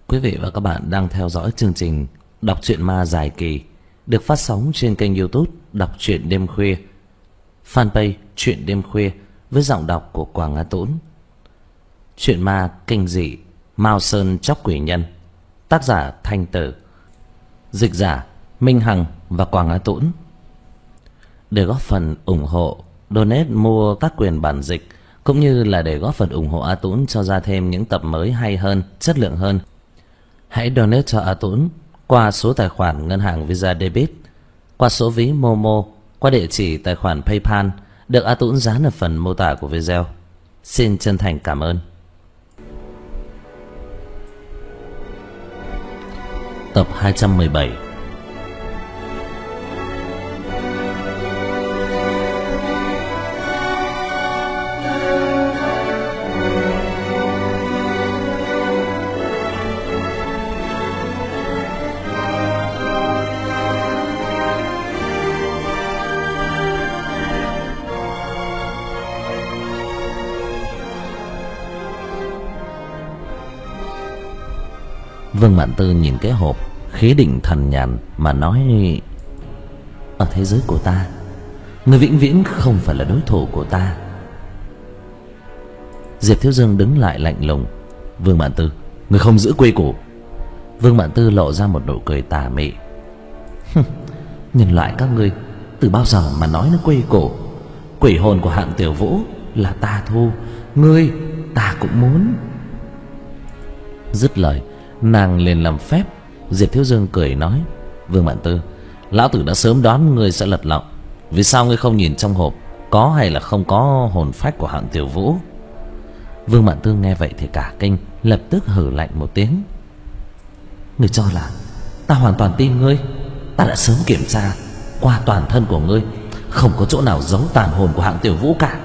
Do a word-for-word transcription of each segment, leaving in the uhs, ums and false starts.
Quý vị và các bạn đang theo dõi chương trình Đọc truyện ma dài kỳ được phát sóng trên kênh YouTube Đọc truyện đêm khuya, fanpage Truyện đêm khuya với giọng đọc của Quảng Á Tũng. Truyện ma kinh dị Mao Sơn Chóc Quỷ Nhân, tác giả Thanh Tử, dịch giả Minh Hằng và Quảng Á Tũng. Để góp phần ủng hộ, donate mua tác quyền bản dịch cũng như là để góp phần ủng hộ A Tũng cho ra thêm những tập mới hay hơn, chất lượng hơn, hãy donate cho A Tũng qua số tài khoản ngân hàng Visa Debit, qua số ví Momo, qua địa chỉ tài khoản PayPal được A Tũng dán ở phần mô tả của video. Xin chân thành cảm ơn. Tập hai trăm mười bảy. Vương Mạn Tư nhìn cái hộp, khí định thần nhàn mà nói: ở thế giới của ta, người vĩnh viễn không phải là đối thủ của ta. Diệp Thiếu Dương đứng lại lạnh lùng: Vương Mạn Tư, người không giữ quy củ. Vương Mạn Tư lộ ra một nụ cười tà mị: nhân loại các ngươi từ bao giờ mà nói nó quy củ? Quỷ hồn của Hạng Tiểu Vũ là ta thu, ngươi ta cũng muốn. Dứt lời, nàng liền làm phép. Diệp Thiếu Dương cười nói: Vương Mạn Tư, lão tử đã sớm đoán ngươi sẽ lật lọng. Vì sao ngươi không nhìn trong hộp có hay là không có hồn phách của Hạng Tiểu Vũ? Vương Mạn Tư nghe vậy thì cả kinh, lập tức hừ lạnh một tiếng: ngươi cho là ta hoàn toàn tin ngươi? Ta đã sớm kiểm tra qua toàn thân của ngươi, không có chỗ nào giấu tàn hồn của Hạng Tiểu Vũ cả.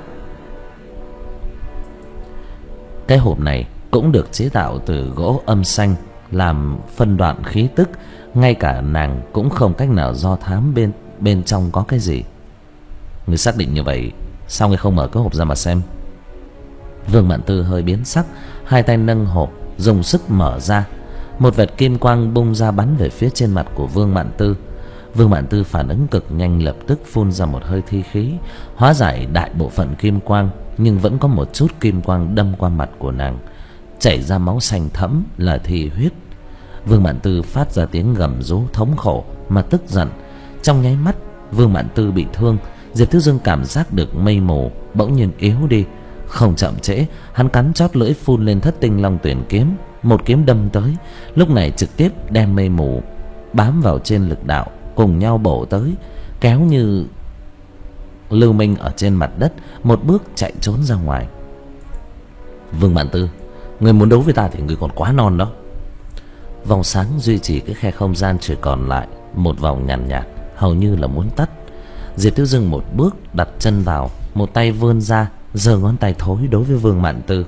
Cái hộp này cũng được chế tạo từ gỗ âm xanh, làm phân đoạn khí tức, ngay cả nàng cũng không cách nào do thám bên bên trong có cái gì. Người xác định như vậy, sao ngươi không mở cái hộp ra mà xem? Vương Mạn Tư hơi biến sắc, hai tay nâng hộp, dùng sức mở ra. Một vệt kim quang bung ra bắn về phía trên mặt của Vương Mạn Tư. Vương Mạn Tư phản ứng cực nhanh, lập tức phun ra một hơi thi khí, hóa giải đại bộ phận kim quang, nhưng vẫn có một chút kim quang đâm qua mặt của nàng, chảy ra máu xanh thẫm là thi huyết. Vương Mạn Tư phát ra tiếng gầm rú thống khổ mà tức giận. Trong nháy mắt Vương Mạn Tư bị thương, Diệp Thiếu Dương cảm giác được mây mù bỗng nhiên yếu đi. Không chậm trễ, hắn cắn chót lưỡi phun lên Thất Tinh Long Tuyển kiếm, một kiếm đâm tới, lúc này trực tiếp đem mây mù bám vào trên lực đạo cùng nhau bổ tới, kéo như lưu minh ở trên mặt đất, một bước chạy trốn ra ngoài. Vương Mạn Tư, người muốn đấu với ta thì người còn quá non đó. Vòng sáng duy trì cái khe không gian chỉ còn lại một vòng nhàn nhạt, nhạt, hầu như là muốn tắt. Diệp Thiếu Dương một bước đặt chân vào, một tay vươn ra, giơ ngón tay thối đối với Vương Mạn Tư.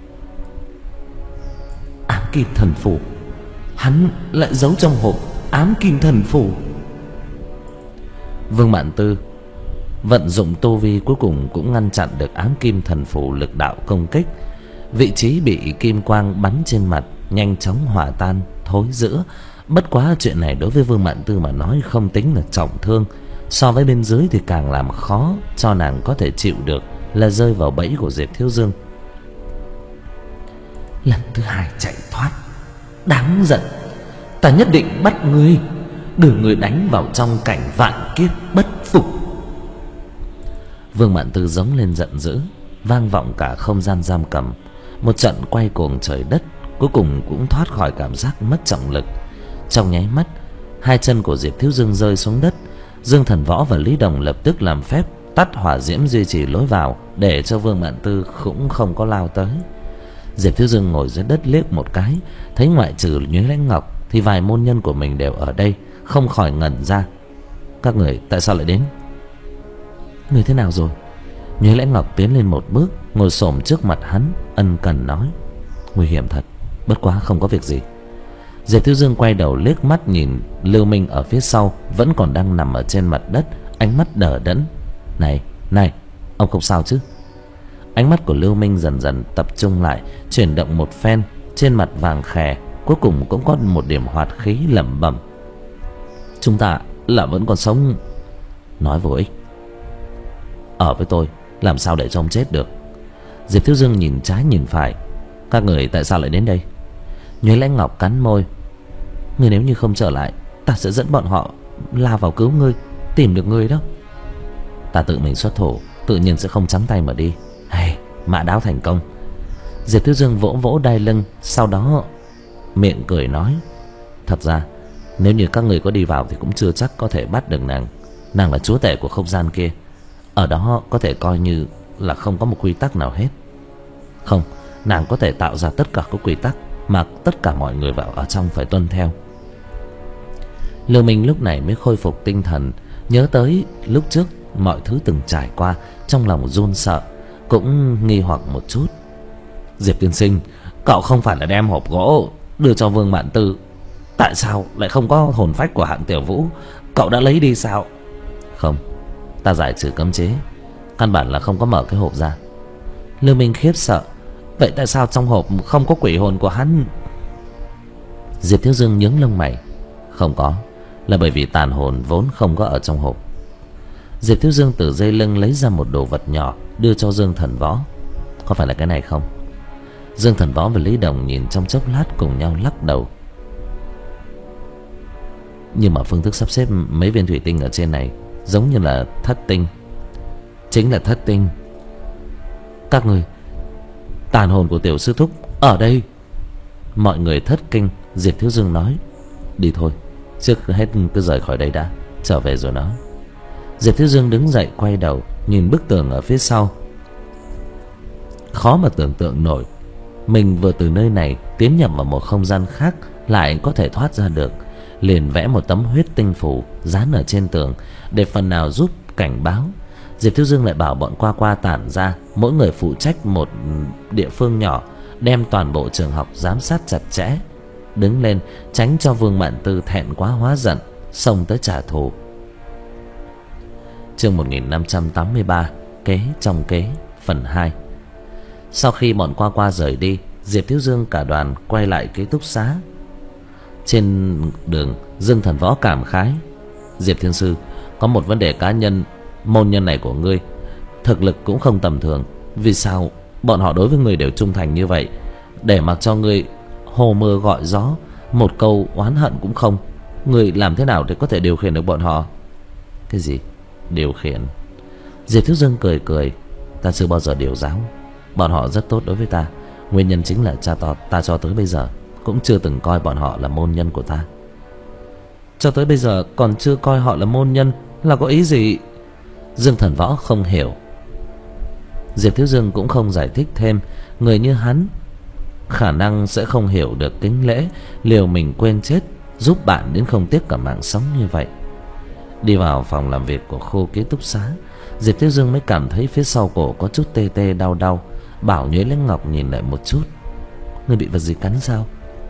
Ám kim thần phù, hắn lại giấu trong hộp ám kim thần phù. Vương Mạn Tư vận dụng tu vi, cuối cùng cũng ngăn chặn được ám kim thần phù lực đạo công kích. Vị trí bị kim quang bắn trên mặt nhanh chóng hòa tan thối rữa. Bất quá chuyện này đối với Vương Mạn Tư mà nói không tính là trọng thương, so với bên dưới thì càng làm khó cho nàng có thể chịu được là rơi vào bẫy của Diệp Thiếu Dương. Lần thứ hai chạy thoát, đáng giận. Ta nhất định bắt ngươi, đưa ngươi đánh vào trong cảnh vạn kiếp bất phục. Vương Mạn Tư giống lên giận dữ, vang vọng cả không gian giam cầm. Một trận quay cuồng trời đất, cuối cùng cũng thoát khỏi cảm giác mất trọng lực. Trong nháy mắt, hai chân của Diệp Thiếu Dương rơi xuống đất. Dương Thần Võ và Lý Đồng lập tức làm phép tắt hỏa diễm duy trì lối vào, để cho Vương Mạn Tư cũng không có lao tới. Diệp Thiếu Dương ngồi dưới đất liếc một cái, thấy ngoại trừ Nhuế Lãnh Ngọc thì vài môn nhân của mình đều ở đây, không khỏi ngẩn ra. Các người tại sao lại đến? Người thế nào rồi? Nhuế Lãnh Ngọc tiến lên một bước, ngồi xổm trước mặt hắn, ân cần nói: nguy hiểm thật, bất quá không có việc gì. Diệp Thiếu Dương quay đầu liếc mắt nhìn Lưu Minh ở phía sau, vẫn còn đang nằm ở trên mặt đất, ánh mắt đờ đẫn. Này, này, ông không sao chứ? Ánh mắt của Lưu Minh dần dần tập trung lại, chuyển động một phen, trên mặt vàng khè cuối cùng cũng có một điểm hoạt khí, lẩm bẩm: chúng ta là vẫn còn sống. Nói vô ích. Ở với tôi làm sao để cho ông chết được. Diệp Thiếu Dương nhìn trái nhìn phải. Các người tại sao lại đến đây? Nhuế Lãnh Ngọc cắn môi. Ngươi nếu như không trở lại, ta sẽ dẫn bọn họ lao vào cứu ngươi, tìm được ngươi đó. Ta tự mình xuất thủ, tự nhiên sẽ không trắng tay mà đi. Hay, mã đáo thành công. Diệp Thiếu Dương vỗ vỗ đai lưng, sau đó miệng cười nói: thật ra nếu như các người có đi vào thì cũng chưa chắc có thể bắt được nàng. Nàng là chúa tể của không gian kia, ở đó có thể coi như là không có một quy tắc nào hết. Không, nàng có thể tạo ra tất cả các quy tắc mà tất cả mọi người vào ở trong phải tuân theo. Lưu Minh lúc này mới khôi phục tinh thần, nhớ tới lúc trước mọi thứ từng trải qua, trong lòng run sợ, cũng nghi hoặc một chút. Diệp tiên sinh, cậu không phải là đem hộp gỗ đưa cho Vương Mạn Tư, tại sao lại không có hồn phách của Hạng Tiểu Vũ? Cậu đã lấy đi sao? Không, ta giải trừ cấm chế, căn bản là không có mở cái hộp ra. Lưu Minh khiếp sợ. Vậy tại sao trong hộp không có quỷ hồn của hắn? Diệp Thiếu Dương nhướng lông mày. Không có, là bởi vì tàn hồn vốn không có ở trong hộp. Diệp Thiếu Dương từ dây lưng lấy ra một đồ vật nhỏ, đưa cho Dương Thần Võ. Có phải là cái này không? Dương Thần Võ và Lý Đồng nhìn trong chốc lát cùng nhau lắc đầu. Nhưng mà phương thức sắp xếp mấy viên thủy tinh ở trên này giống như là thất tinh. Chính là thất tinh. Các người, tàn hồn của tiểu sư thúc ở đây. Mọi người thất kinh. Diệp Thiếu Dương nói: đi thôi, trước hết cứ rời khỏi đây đã, trở về rồi nói. Diệp Thiếu Dương đứng dậy quay đầu nhìn bức tường ở phía sau. Khó mà tưởng tượng nổi, mình vừa từ nơi này tiến nhập vào một không gian khác lại có thể thoát ra được. Liền vẽ một tấm huyết tinh phù dán ở trên tường để phần nào giúp cảnh báo. Diệp Thiếu Dương lại bảo bọn qua qua tản ra, mỗi người phụ trách một địa phương nhỏ, đem toàn bộ trường học giám sát chặt chẽ. Đứng lên tránh cho Vương Mạn Tư thẹn quá hóa giận, xông tới trả thù. Chương một nghìn năm trăm tám mươi ba, kế trong kế, phần hai. Sau khi bọn qua qua rời đi, Diệp Thiếu Dương cả đoàn quay lại ký túc xá. Trên đường, Dương Thần Võ cảm khái: Diệp Thiên Sư, có một vấn đề cá nhân, môn nhân này của ngươi thực lực cũng không tầm thường. Vì sao bọn họ đối với ngươi đều trung thành như vậy, để mặc cho ngươi hồ mưa gọi gió, một câu oán hận cũng không? Ngươi làm thế nào để có thể điều khiển được bọn họ? Cái gì? Điều khiển? Diệp Thiếu Dương cười cười: ta chưa bao giờ điều giáo. Bọn họ rất tốt đối với ta. Nguyên nhân chính là cha to ta cho tới bây giờ cũng chưa từng coi bọn họ là môn nhân của ta. Cho tới bây giờ còn chưa coi họ là môn nhân là có ý gì? Dương Thần Võ không hiểu. Diệp Thiếu Dương cũng không giải thích thêm. Người như hắn khả năng sẽ không hiểu được kính lễ, liều mình quên chết giúp bạn đến không tiếc cả mạng sống như vậy. Đi vào phòng làm việc của khu ký túc xá, Diệp Thiếu Dương mới cảm thấy phía sau cổ có chút tê tê đau đau. Bảo Nhuế Lãnh Ngọc nhìn lại một chút. Ngươi bị vật gì cắn sao?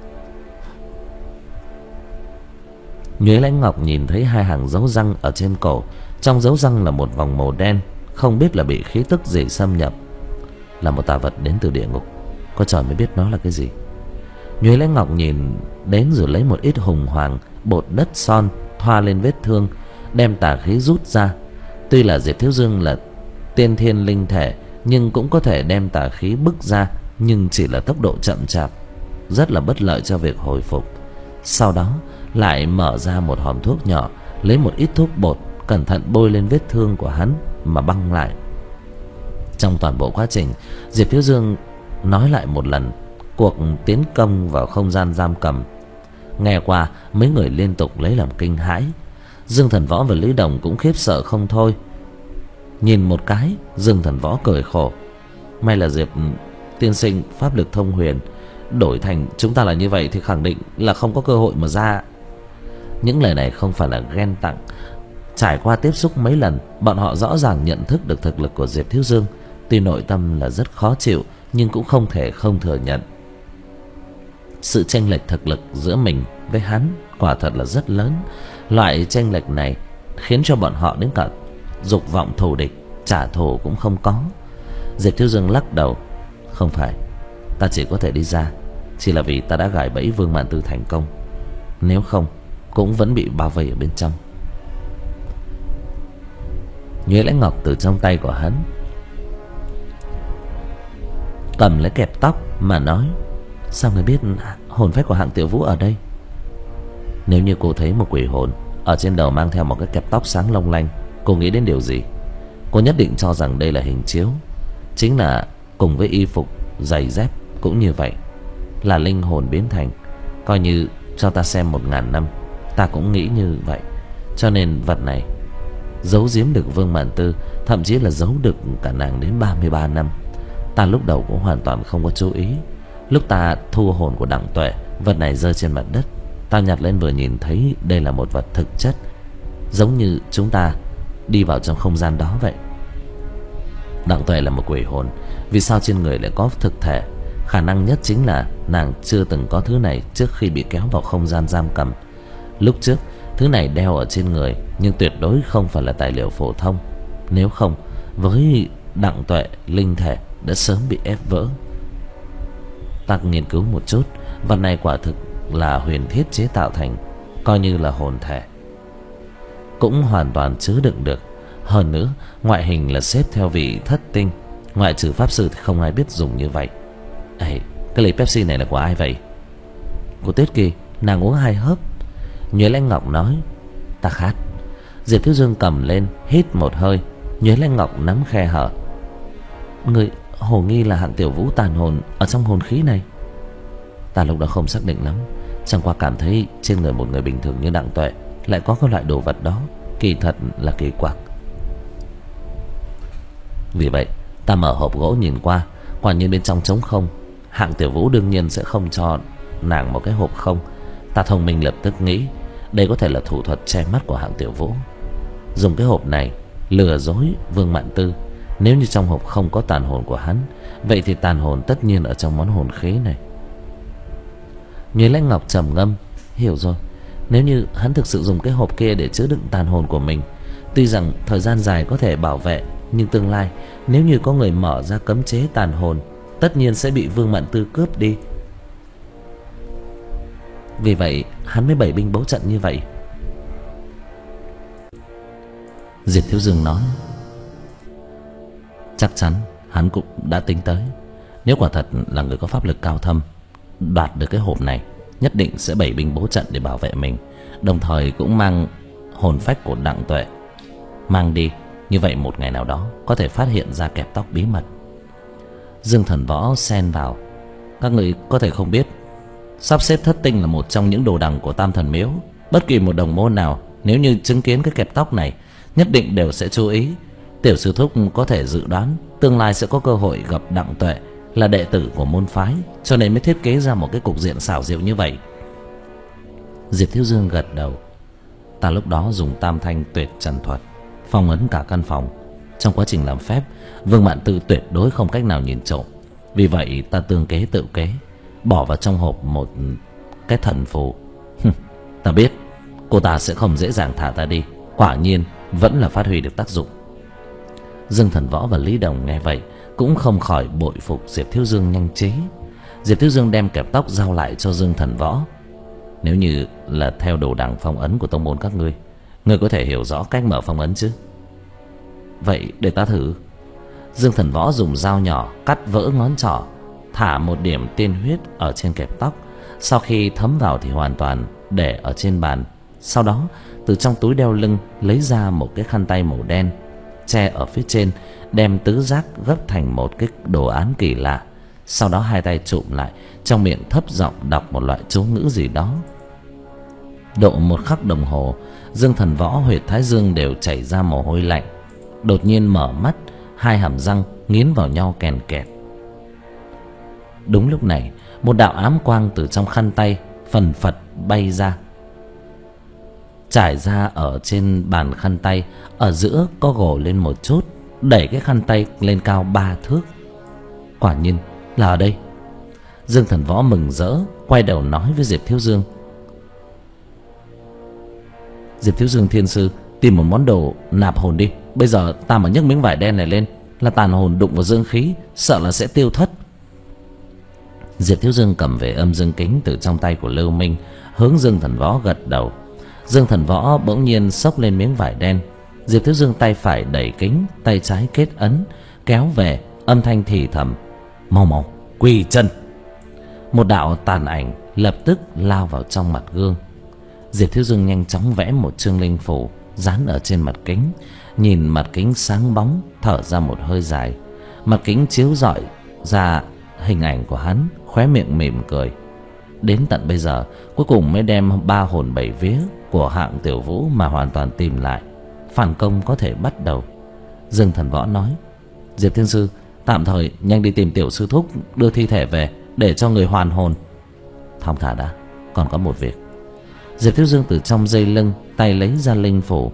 Nhuế Lãnh Ngọc nhìn thấy hai hàng dấu răng ở trên cổ. Trong dấu răng là một vòng màu đen, không biết là bị khí tức gì xâm nhập. Là một tà vật đến từ địa ngục, có trời mới biết nó là cái gì. Nhuế Lãnh Ngọc nhìn đến rồi lấy một ít hùng hoàng, bột đất son thoa lên vết thương, đem tà khí rút ra. Tuy là Diệp Thiếu Dương là tiên thiên linh thể, nhưng cũng có thể đem tà khí bức ra, nhưng chỉ là tốc độ chậm chạp, rất là bất lợi cho việc hồi phục. Sau đó lại mở ra một hòm thuốc nhỏ, lấy một ít thuốc bột, cẩn thận bôi lên vết thương của hắn mà băng lại. Trong toàn bộ quá trình, Diệp Thiếu Dương nói lại một lần cuộc tiến công vào không gian giam cầm. Nghe qua, mấy người liên tục lấy làm kinh hãi. Dương Thần Võ và Lý Đồng cũng khiếp sợ không thôi. Nhìn một cái, Dương Thần Võ cười khổ: may là Diệp tiên sinh pháp lực thông huyền, đổi thành chúng ta là như vậy thì khẳng định là không có cơ hội mà ra. Những lời này không phải là ghen tặng. Trải qua tiếp xúc mấy lần, bọn họ rõ ràng nhận thức được thực lực của Diệp Thiếu Dương. Tuy nội tâm là rất khó chịu, nhưng cũng không thể không thừa nhận. Sự chênh lệch thực lực giữa mình với hắn quả thật là rất lớn. Loại chênh lệch này khiến cho bọn họ đến cả dục vọng thù địch, trả thù cũng không có. Diệp Thiếu Dương lắc đầu: không phải, ta chỉ có thể đi ra, chỉ là vì ta đã gài bẫy Vương Mạn Tư thành công. Nếu không cũng vẫn bị bao vây ở bên trong. Nhuế Lãnh Ngọc từ trong tay của hắn cầm lấy kẹp tóc mà nói: sao người biết hồn phách của Hạng Tiểu Vũ ở đây? Nếu như cô thấy một quỷ hồn ở trên đầu mang theo một cái kẹp tóc sáng long lanh, cô nghĩ đến điều gì? Cô nhất định cho rằng đây là hình chiếu, chính là cùng với y phục, giày dép cũng như vậy, là linh hồn biến thành. Coi như cho ta xem một ngàn năm, ta cũng nghĩ như vậy. Cho nên vật này giấu giếm được Vương Mạn Tư, thậm chí là giấu được cả nàng đến ba mươi ba năm. Ta lúc đầu cũng hoàn toàn không có chú ý. Lúc ta thu hồn của Đặng Tuệ, vật này rơi trên mặt đất, ta nhặt lên vừa nhìn thấy đây là một vật thực chất, giống như chúng ta đi vào trong không gian đó vậy. Đặng Tuệ là một quỷ hồn, vì sao trên người lại có thực thể? Khả năng nhất chính là nàng chưa từng có thứ này trước khi bị kéo vào không gian giam cầm. Lúc trước thứ này đeo ở trên người, nhưng tuyệt đối không phải là tài liệu phổ thông. Nếu không, với Đặng Tuệ, linh thể đã sớm bị ép vỡ. Ta nghiên cứu một chút, vật này quả thực là huyền thiết chế tạo thành, coi như là hồn thể, cũng hoàn toàn chứa đựng được. Hơn nữa, ngoại hình là xếp theo vị thất tinh, ngoại trừ pháp sư thì không ai biết dùng như vậy. Ê, cái ly Pepsi này là của ai vậy? Của Tuyết Kỳ, nàng uống hai hớp. Nhuế Lãnh Ngọc nói: ta khát. Diệp Thiếu Dương cầm lên hít một hơi. Nhuế Lãnh Ngọc nắm khe hở: người hồ nghi là Hạng Tiểu Vũ tàn hồn ở trong hồn khí này? Ta lúc đó không xác định lắm, chẳng qua cảm thấy trên người một người bình thường như Đặng Tuệ lại có cái loại đồ vật đó, kỳ thật là kỳ quặc. Vì vậy ta mở hộp gỗ nhìn qua, quả nhiên bên trong trống không. Hạng Tiểu Vũ đương nhiên sẽ không cho nàng một cái hộp không. Ta thông minh lập tức nghĩ đây có thể là thủ thuật che mắt của Hạng Tiểu Vũ, dùng cái hộp này lừa dối Vương Mạn Tư. Nếu như trong hộp không có tàn hồn của hắn, vậy thì tàn hồn tất nhiên ở trong món hồn khí này. Nhuế Lãnh Ngọc trầm ngâm: hiểu rồi. Nếu như hắn thực sự dùng cái hộp kia để chứa đựng tàn hồn của mình, tuy rằng thời gian dài có thể bảo vệ, nhưng tương lai nếu như có người mở ra cấm chế tàn hồn, tất nhiên sẽ bị Vương Mạn Tư cướp đi. Vì vậy hắn mới bày binh bố trận như vậy. Diệp Thiếu Dương nói: chắc chắn hắn cũng đã tính tới. Nếu quả thật là người có pháp lực cao thâm, đoạt được cái hộp này, nhất định sẽ bày binh bố trận để bảo vệ mình, đồng thời cũng mang hồn phách của Đặng Tuệ mang đi. Như vậy một ngày nào đó có thể phát hiện ra kẹp tóc bí mật. Dương Thần Võ xen vào: các người có thể không biết, sắp xếp thất tinh là một trong những đồ đằng của Tam Thần Miếu. Bất kỳ một đồng môn nào nếu như chứng kiến cái kẹp tóc này, nhất định đều sẽ chú ý. Tiểu sư thúc có thể dự đoán tương lai sẽ có cơ hội gặp Đặng Tuệ, là đệ tử của môn phái, cho nên mới thiết kế ra một cái cục diện xảo diệu như vậy. Diệp Thiếu Dương gật đầu: ta lúc đó dùng Tam Thanh Tuyệt Trần thuật phong ấn cả căn phòng. Trong quá trình làm phép, Vương Mạn Tư tuyệt đối không cách nào nhìn trộm. Vì vậy ta tương kế tự kế, bỏ vào trong hộp một cái thần phù. Ta biết cô ta sẽ không dễ dàng thả ta đi. Quả nhiên vẫn là phát huy được tác dụng. Dương Thần Võ và Lý Đồng nghe vậy cũng không khỏi bội phục Diệp Thiếu Dương nhanh trí. Diệp Thiếu Dương đem kẹp tóc giao lại cho Dương Thần Võ: nếu như là theo đồ đằng phong ấn của tông môn các ngươi, ngươi có thể hiểu rõ cách mở phong ấn chứ? Vậy để ta thử. Dương Thần Võ dùng dao nhỏ cắt vỡ ngón trỏ, thả một điểm tiên huyết ở trên kẹp tóc. Sau khi thấm vào thì hoàn toàn để ở trên bàn. Sau đó từ trong túi đeo lưng lấy ra một cái khăn tay màu đen, che ở phía trên, đem tứ giác gấp thành một cái đồ án kỳ lạ. Sau đó hai tay chụm lại, trong miệng thấp giọng đọc một loại chú ngữ gì đó. Độ một khắc đồng hồ, Dương Thần Võ huyệt thái dương đều chảy ra mồ hôi lạnh. Đột nhiên mở mắt, hai hàm răng nghiến vào nhau kèn kẹt. Đúng lúc này, một đạo ám quang từ trong khăn tay phần phật bay ra, trải ra ở trên bàn khăn tay. Ở giữa có gồ lên một chút, đẩy cái khăn tay lên cao ba thước. Quả nhiên là ở đây. Dương Thần Võ mừng rỡ, quay đầu nói với Diệp Thiếu Dương: Diệp Thiếu Dương thiên sư, tìm một món đồ nạp hồn đi. Bây giờ ta mà nhấc miếng vải đen này lên là tàn hồn đụng vào dương khí, sợ là sẽ tiêu thất. Diệp Thiếu Dương cầm về âm dương kính từ trong tay của Lưu Minh, hướng Dương Thần Võ gật đầu. Dương Thần Võ bỗng nhiên xốc lên miếng vải đen. Diệp Thiếu Dương tay phải đẩy kính, tay trái kết ấn, kéo về, âm thanh thì thầm: mau mau quỳ chân. Một đạo tàn ảnh lập tức lao vào trong mặt gương. Diệp Thiếu Dương nhanh chóng vẽ một chương linh phù dán ở trên mặt kính, nhìn mặt kính sáng bóng, thở ra một hơi dài. Mặt kính chiếu rọi ra hình ảnh của hắn, khóe miệng mỉm cười. Đến tận bây giờ cuối cùng mới đem ba hồn bảy vía của hạng Tiểu Vũ mà hoàn toàn tìm lại. Phản công có thể bắt đầu. Dương Thần Võ nói: Diệp Thiên Sư, tạm thời nhanh đi tìm Tiểu Sư Thúc đưa thi thể về để cho người hoàn hồn. Thong thả đã, còn có một việc. Diệp Thiếu Dương từ trong dây lưng tay lấy ra linh phủ.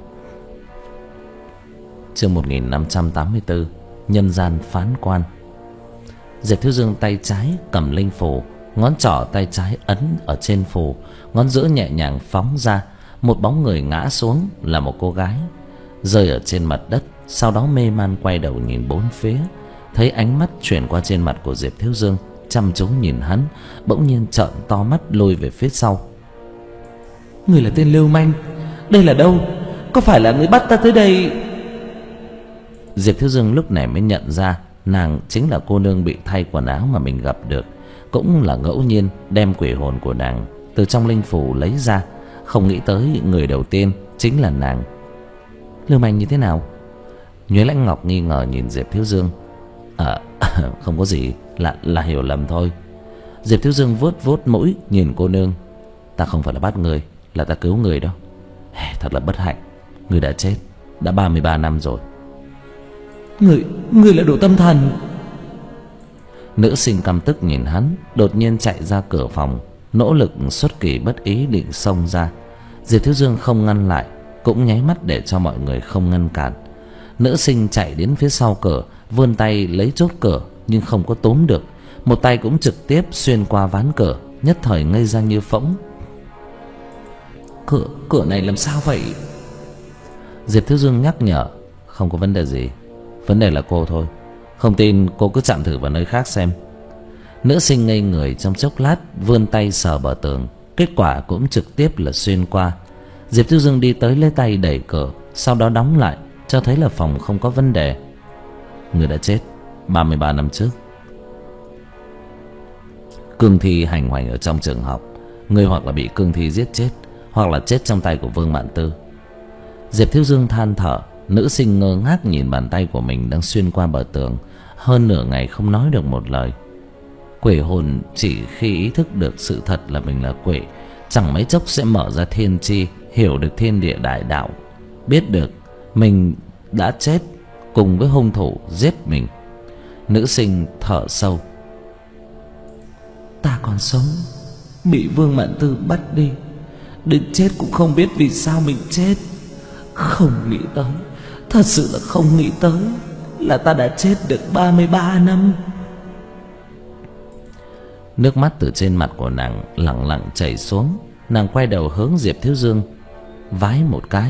Chương một nghìn năm trăm tám mươi tư, nhân gian phán quan. Diệp Thiếu Dương tay trái cầm linh phủ, ngón trỏ tay trái ấn ở trên phủ, ngón giữa nhẹ nhàng phóng ra. Một bóng người ngã xuống, là một cô gái, rơi ở trên mặt đất. Sau đó mê man quay đầu nhìn bốn phía, thấy ánh mắt chuyển qua trên mặt của Diệp Thiếu Dương, chăm chú nhìn hắn, bỗng nhiên trợn to mắt lùi về phía sau. Người là tên lưu manh, đây là đâu? Có phải là người bắt ta tới đây? Diệp Thiếu Dương lúc này mới nhận ra nàng chính là cô nương bị thay quần áo mà mình gặp được. Cũng là ngẫu nhiên đem quỷ hồn của nàng từ trong linh phủ lấy ra. Không nghĩ tới người đầu tiên chính là nàng. Lưu manh như thế nào? Nhuế Lãnh Ngọc nghi ngờ nhìn Diệp Thiếu Dương. À, không có gì, là là hiểu lầm thôi. Diệp Thiếu Dương vuốt vuốt mũi nhìn cô nương. Ta không phải là bắt người, là ta cứu người đó. Thật là bất hạnh, người đã chết đã ba mươi ba năm rồi. Người, người là đồ tâm thần. Nữ sinh căm tức nhìn hắn, đột nhiên chạy ra cửa phòng, nỗ lực xuất kỳ bất ý định xông ra. Diệp Thiếu Dương không ngăn lại, cũng nháy mắt để cho mọi người không ngăn cản. Nữ sinh chạy đến phía sau cửa, vươn tay lấy chốt cửa nhưng không có túm được. Một tay cũng trực tiếp xuyên qua ván cửa, nhất thời ngây ra như phỗng. Cửa, cửa này làm sao vậy? Diệp Thiếu Dương nhắc nhở: không có vấn đề gì, vấn đề là cô thôi. Không tin cô cứ chạm thử vào nơi khác xem. Nữ sinh ngây người trong chốc lát, vươn tay sờ bờ tường, kết quả cũng trực tiếp là xuyên qua. Diệp Thiếu Dương đi tới lấy tay đẩy cửa, sau đó đóng lại, cho thấy là phòng không có vấn đề. Người đã chết ba mươi ba năm trước. Cương thi hành hoành ở trong trường học, người hoặc là bị cương thi giết chết, hoặc là chết trong tay của Vương Mạn Tư. Diệp Thiếu Dương than thở. Nữ sinh ngơ ngác nhìn bàn tay của mình đang xuyên qua bờ tường, hơn nửa ngày không nói được một lời. Quỷ hồn chỉ khi ý thức được sự thật là mình là quỷ, chẳng mấy chốc sẽ mở ra thiên tri, hiểu được thiên địa đại đạo, biết được mình đã chết cùng với hung thủ giết mình. Nữ sinh thở sâu. Ta còn sống, bị Vương Mạn Tư bắt đi, đến chết cũng không biết vì sao mình chết. Không nghĩ tới, thật sự là không nghĩ tới là ta đã chết được ba mươi ba năm. Nước mắt từ trên mặt của nàng lặng lặng chảy xuống. Nàng quay đầu hướng Diệp Thiếu Dương vái một cái.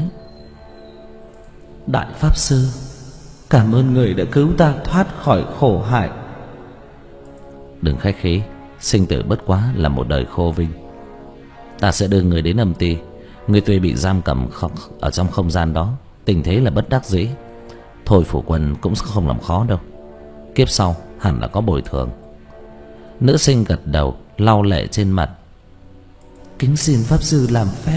Đại Pháp Sư, cảm ơn người đã cứu ta thoát khỏi khổ hại. Đừng khách khí, sinh tử bất quá là một đời khô vinh. Ta sẽ đưa người đến âm ty. Người tuy bị giam cầm ở trong không gian đó, tình thế là bất đắc dĩ, thôi phủ quân cũng không làm khó đâu. Kiếp sau hẳn là có bồi thường. Nữ sinh gật đầu, lau lệ trên mặt. Kính xin Pháp Sư làm phép.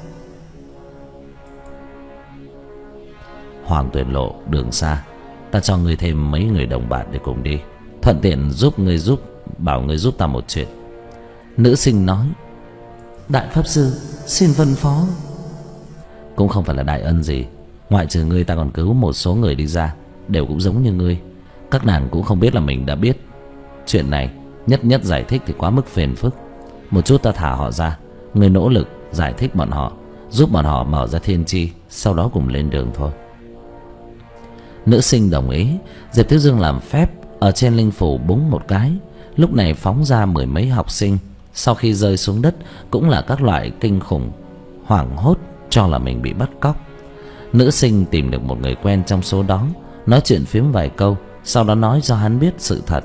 Hoàng Tuyển Lộ đường xa, ta cho ngươi thêm mấy người đồng bạn để cùng đi, thuận tiện giúp ngươi giúp bảo ngươi giúp ta một chuyện. Nữ sinh nói. Đại Pháp Sư xin phân phó. Cũng không phải là đại ân gì, ngoại trừ ngươi ta còn cứu một số người đi ra, đều cũng giống như ngươi. Các nàng cũng không biết là mình đã biết chuyện này, nhất nhất giải thích thì quá mức phiền phức. Một chút ta thả họ ra, ngươi nỗ lực giải thích bọn họ, giúp bọn họ mở ra thiên tri, sau đó cùng lên đường thôi. Nữ sinh đồng ý. Diệp Thiếu Dương làm phép, ở trên linh phủ búng một cái, lúc này phóng ra mười mấy học sinh. Sau khi rơi xuống đất cũng là các loại kinh khủng, hoảng hốt cho là mình bị bắt cóc. Nữ sinh tìm được một người quen trong số đó, nói chuyện phiếm vài câu, sau đó nói cho hắn biết sự thật.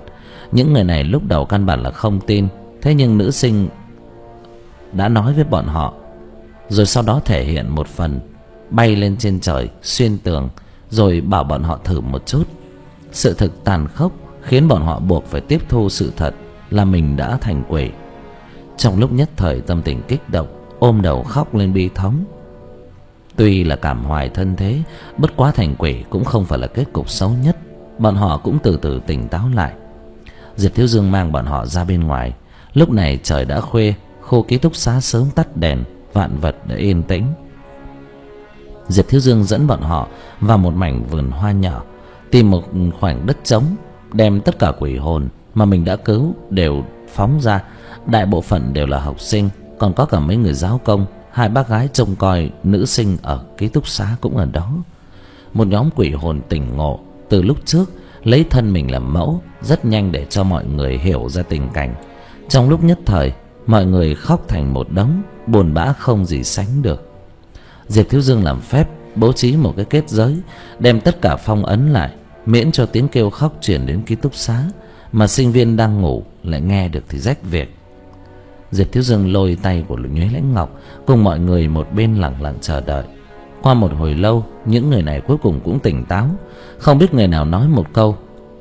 Những người này lúc đầu căn bản là không tin, thế nhưng nữ sinh đã nói với bọn họ, rồi sau đó thể hiện một phần, bay lên trên trời xuyên tường, rồi bảo bọn họ thử một chút. Sự thực tàn khốc khiến bọn họ buộc phải tiếp thu sự thật là mình đã thành quỷ. Trong lúc nhất thời tâm tình kích động, ôm đầu khóc lên bi thống. Tuy là cảm hoài thân thế, bất quá thành quỷ cũng không phải là kết cục xấu nhất. Bọn họ cũng từ từ tỉnh táo lại. Diệp Thiếu Dương mang bọn họ ra bên ngoài. Lúc này trời đã khuya, khu ký túc xá sớm tắt đèn, vạn vật đã yên tĩnh. Diệp Thiếu Dương dẫn bọn họ vào một mảnh vườn hoa nhỏ, tìm một khoảnh đất trống, đem tất cả quỷ hồn mà mình đã cứu đều phóng ra. Đại bộ phận đều là học sinh, còn có cả mấy người giáo công, hai bác gái trông coi nữ sinh ở ký túc xá cũng ở đó. Một nhóm quỷ hồn tỉnh ngộ từ lúc trước, lấy thân mình làm mẫu, rất nhanh để cho mọi người hiểu ra tình cảnh. Trong lúc nhất thời, mọi người khóc thành một đống, buồn bã không gì sánh được. Diệp Thiếu Dương làm phép bố trí một cái kết giới, đem tất cả phong ấn lại, miễn cho tiếng kêu khóc truyền đến ký túc xá, mà sinh viên đang ngủ lại nghe được thì rách việc. Diệp Thiếu Dương lôi tay của Nhuế Lãnh Ngọc cùng mọi người một bên lặng lặng chờ đợi. Qua một hồi lâu, những người này cuối cùng cũng tỉnh táo. Không biết người nào nói một câu: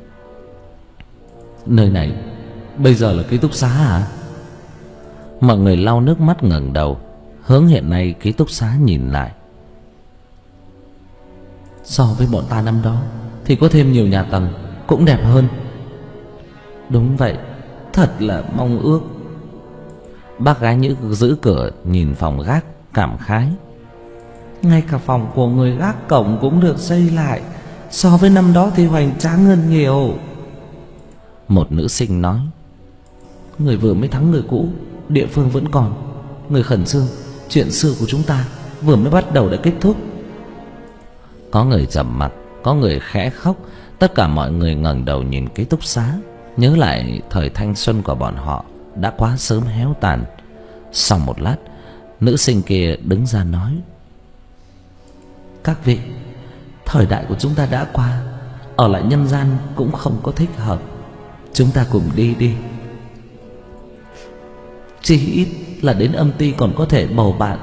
"Nơi này bây giờ là ký túc xá hả?" Mọi người lau nước mắt ngẩng đầu hướng hiện nay ký túc xá nhìn lại. "So với bọn ta năm đó thì có thêm nhiều nhà tầng, cũng đẹp hơn." "Đúng vậy, thật là mong ước." Bác gái như giữ cửa nhìn phòng gác cảm khái: "Ngay cả phòng của người gác cổng cũng được xây lại, so với năm đó thì hoành tráng hơn nhiều." Một nữ sinh nói: "Người vừa mới thắng người cũ, địa phương vẫn còn. Người khẩn trương, chuyện xưa của chúng ta vừa mới bắt đầu đã kết thúc." Có người trầm mặc, có người khẽ khóc. Tất cả mọi người ngẩng đầu nhìn ký túc xá, nhớ lại thời thanh xuân của bọn họ đã quá sớm héo tàn. Sau một lát, nữ sinh kia đứng ra nói: "Các vị, thời đại của chúng ta đã qua, ở lại nhân gian cũng không có thích hợp. Chúng ta cùng đi đi. Chỉ ít là đến âm ty còn có thể bầu bạn."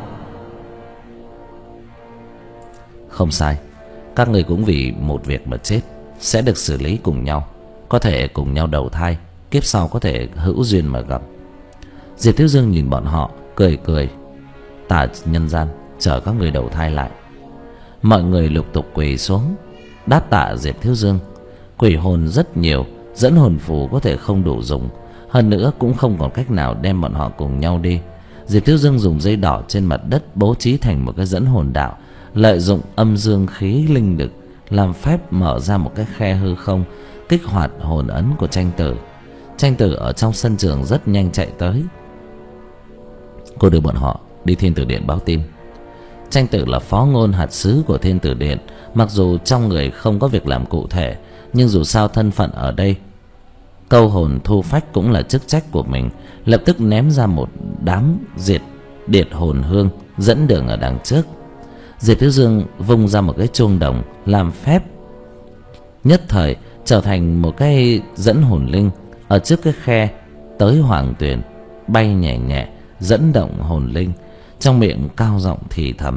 Không sai, các người cũng vì một việc mà chết, sẽ được xử lý cùng nhau, có thể cùng nhau đầu thai, kiếp sau có thể hữu duyên mà gặp. Diệp Thiếu Dương nhìn bọn họ cười cười: "Tả nhân gian chờ các người đầu thai lại." Mọi người lục tục quỳ xuống đáp tạ Diệp Thiếu Dương. Quỷ hồn rất nhiều, dẫn hồn phù có thể không đủ dùng, hơn nữa cũng không còn cách nào đem bọn họ cùng nhau đi. Diệp Thiếu Dương dùng dây đỏ trên mặt đất bố trí thành một cái dẫn hồn đạo, lợi dụng âm dương khí linh lực làm phép mở ra một cái khe hư không, kích hoạt hồn ấn của Tranh Tử. Tranh Tử ở trong sân trường rất nhanh chạy tới. Cô đưa bọn họ đi Thiên Tử Điện báo tin. Tranh Tử là phó ngôn hạt sứ của Thiên Tử Điện, mặc dù trong người không có việc làm cụ thể, nhưng dù sao thân phận ở đây, câu hồn thu phách cũng là chức trách của mình. Lập tức ném ra một đám diệt điệt hồn hương dẫn đường ở đằng trước. Diệp Thiếu Dương vung ra một cái chuông đồng làm phép, nhất thời trở thành một cái dẫn hồn linh ở trước cái khe tới Hoàng Tuyền, bay nhẹ nhẹ dẫn động hồn linh, trong miệng cao giọng thì thầm: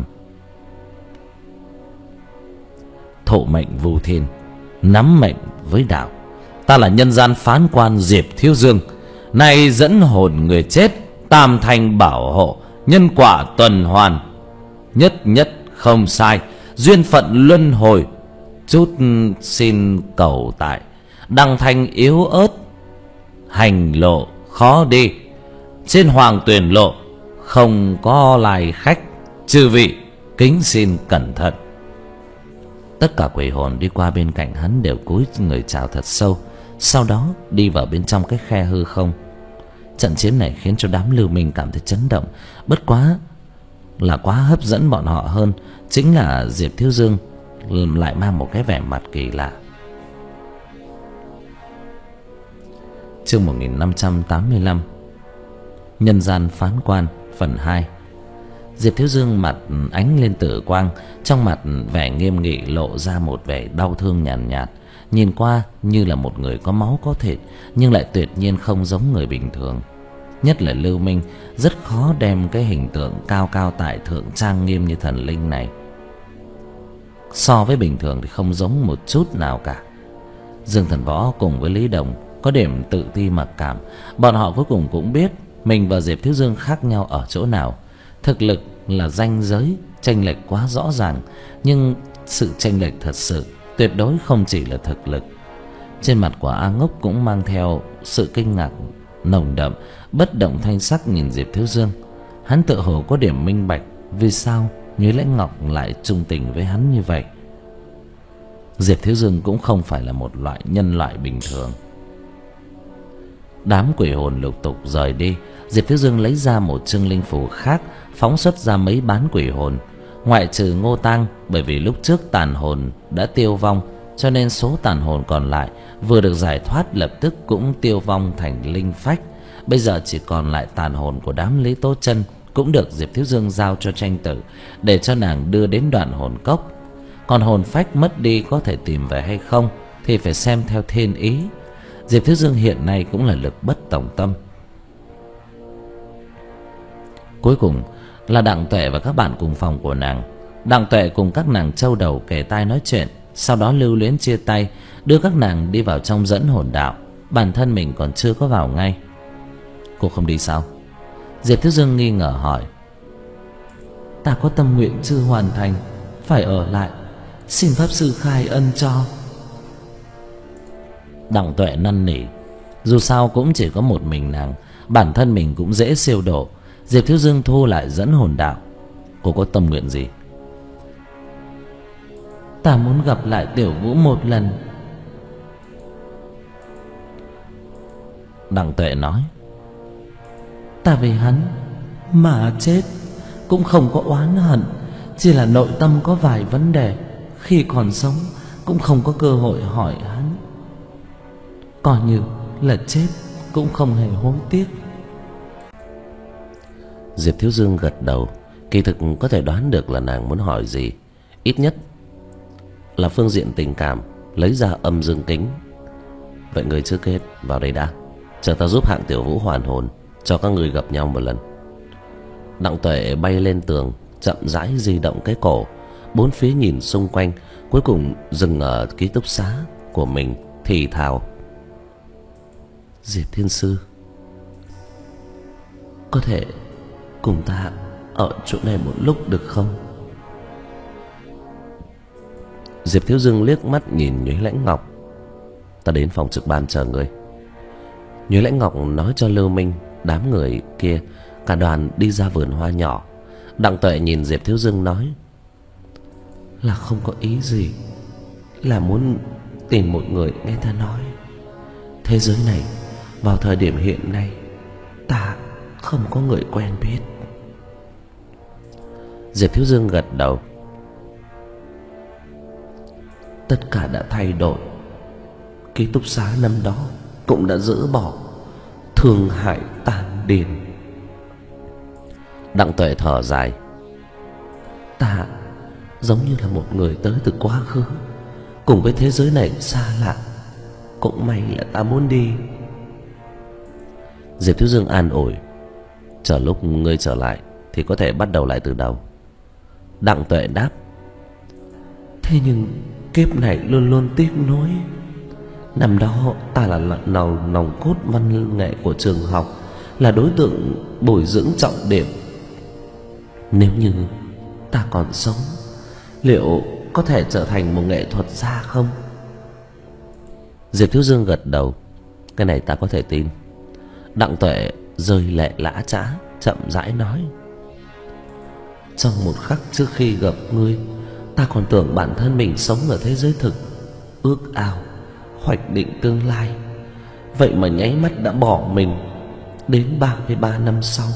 "Thụ mệnh vu thiên, nắm mệnh với đạo. Ta là nhân gian phán quan Diệp Thiếu Dương, nay dẫn hồn người chết tam thanh bảo hộ, nhân quả tuần hoàn, nhất nhất không sai, duyên phận luân hồi. Chút xin cầu tại, đăng thanh yếu ớt, hành lộ khó đi. Trên Hoàng Tuyền lộ không có lai khách, chư vị kính xin cẩn thận." Tất cả quỷ hồn đi qua bên cạnh hắn đều cúi người chào thật sâu, sau đó đi vào bên trong cái khe hư không. Trận chiến này khiến cho đám lưu minh cảm thấy chấn động, bất quá là quá hấp dẫn bọn họ hơn chính là Diệp Thiếu Dương lại mang một cái vẻ mặt kỳ lạ. Chương một nghìn năm trăm tám mươi lăm, Nhân gian phán quan phần hai. Diệp Thiếu Dương mặt ánh lên tử quang, trong mặt vẻ nghiêm nghị lộ ra một vẻ đau thương nhàn nhạt, nhạt. nhìn qua như là một người có máu có thịt, nhưng lại tuyệt nhiên không giống người bình thường. Nhất là Lưu Minh rất khó đem cái hình tượng cao cao tại thượng trang nghiêm như thần linh này so với bình thường thì không giống một chút nào cả. Dương Thần Võ cùng với Lý Đồng có điểm tự ti mặc cảm. Bọn họ cuối cùng cũng biết mình và Diệp Thiếu Dương khác nhau ở chỗ nào. Thực lực là ranh giới chênh lệch quá rõ ràng, nhưng sự chênh lệch thật sự tuyệt đối không chỉ là thực lực. Trên mặt của A Ngốc cũng mang theo sự kinh ngạc nồng đậm, bất động thanh sắc nhìn Diệp Thiếu Dương. Hắn tự hồ có điểm minh bạch vì sao Nhuế Lãnh Ngọc lại trung tình với hắn như vậy. Diệp Thiếu Dương cũng không phải là một loại nhân loại bình thường. Đám quỷ hồn lục tục rời đi. Diệp Thiếu Dương lấy ra một chương linh phù khác, phóng xuất ra mấy bán quỷ hồn. Ngoại trừ Ngô Tăng, bởi vì lúc trước tàn hồn đã tiêu vong, cho nên số tàn hồn còn lại vừa được giải thoát lập tức cũng tiêu vong thành linh phách. Bây giờ chỉ còn lại tàn hồn của đám Lý Tố Chân, cũng được Diệp Thiếu Dương giao cho Tranh Tử để cho nàng đưa đến Đoạn Hồn Cốc. Còn hồn phách mất đi có thể tìm về hay không thì phải xem theo thiên ý. Diệp Thiếu Dương hiện nay cũng là lực bất tòng tâm. Cuối cùng là Đặng Tuệ và các bạn cùng phòng của nàng. Đặng Tuệ cùng các nàng trâu đầu kề tai nói chuyện, sau đó lưu luyến chia tay, đưa các nàng đi vào trong dẫn hồn đạo. Bản thân mình còn chưa có vào ngay. Cô không đi sao? Diệp Thiếu Dương nghi ngờ hỏi. Ta có tâm nguyện chưa hoàn thành, phải ở lại, xin pháp sư khai ân cho. Đặng Tuệ năn nỉ. Dù sao cũng chỉ có một mình nàng, bản thân mình cũng dễ siêu độ. Diệp Thiếu Dương thu lại dẫn hồn đạo. Cô có tâm nguyện gì? Ta muốn gặp lại Tiểu Vũ một lần. Đặng Tuệ nói. Ta vì hắn mà chết, cũng không có oán hận, chỉ là nội tâm có vài vấn đề. Khi còn sống cũng không có cơ hội hỏi hắn, coi như là chết cũng không hề hối tiếc. Diệp Thiếu Dương gật đầu. Kỳ thực có thể đoán được là nàng muốn hỏi gì, ít nhất là phương diện tình cảm. Lấy ra âm dương kính. Vậy người chưa kết vào đây đã, chờ ta giúp hạng Tiểu Vũ hoàn hồn, cho các người gặp nhau một lần. Đặng Tuệ bay lên tường, chậm rãi di động cái cổ, bốn phía nhìn xung quanh, cuối cùng dừng ở ký túc xá của mình, thì thào. Diệp Thiên Sư, có thể cùng ta ở chỗ này một lúc được không? Diệp Thiếu Dương liếc mắt nhìn Nhuế Lãnh Ngọc. Ta đến phòng trực ban chờ người. Nhuế Lãnh Ngọc nói cho Lưu Minh, đám người kia cả đoàn đi ra vườn hoa nhỏ. Đặng Tuệ nhìn Diệp Thiếu Dương nói. Là không có ý gì, là muốn tìm một người nghe ta nói. Thế giới này vào thời điểm hiện nay, ta không có người quen biết. Diệp Thiếu Dương gật đầu. Tất cả đã thay đổi. Ký túc xá năm đó cũng đã dỡ bỏ, thương hại tàn điền. Đặng Tuệ thở dài. Ta giống như là một người tới từ quá khứ, cùng với thế giới này xa lạ. Cũng may là ta muốn đi. Diệp Thiếu Dương an ủi. Chờ lúc ngươi trở lại thì có thể bắt đầu lại từ đầu. Đặng Tuệ đáp. Thế nhưng kiếp này luôn luôn tiếc nuối. Năm đó ta là nòng nòng cốt văn nghệ của trường học, là đối tượng bồi dưỡng trọng điểm. Nếu như ta còn sống, liệu có thể trở thành một nghệ thuật gia không? Diệp Thiếu Dương gật đầu. Cái này ta có thể tin. Đặng Tuệ rơi lệ lã chã, chậm rãi nói. Trong một khắc trước khi gặp ngươi, ta còn tưởng bản thân mình sống ở thế giới thực, ước ao hoạch định tương lai. Vậy mà nháy mắt đã bỏ mình. Đến ba mươi ba năm sau.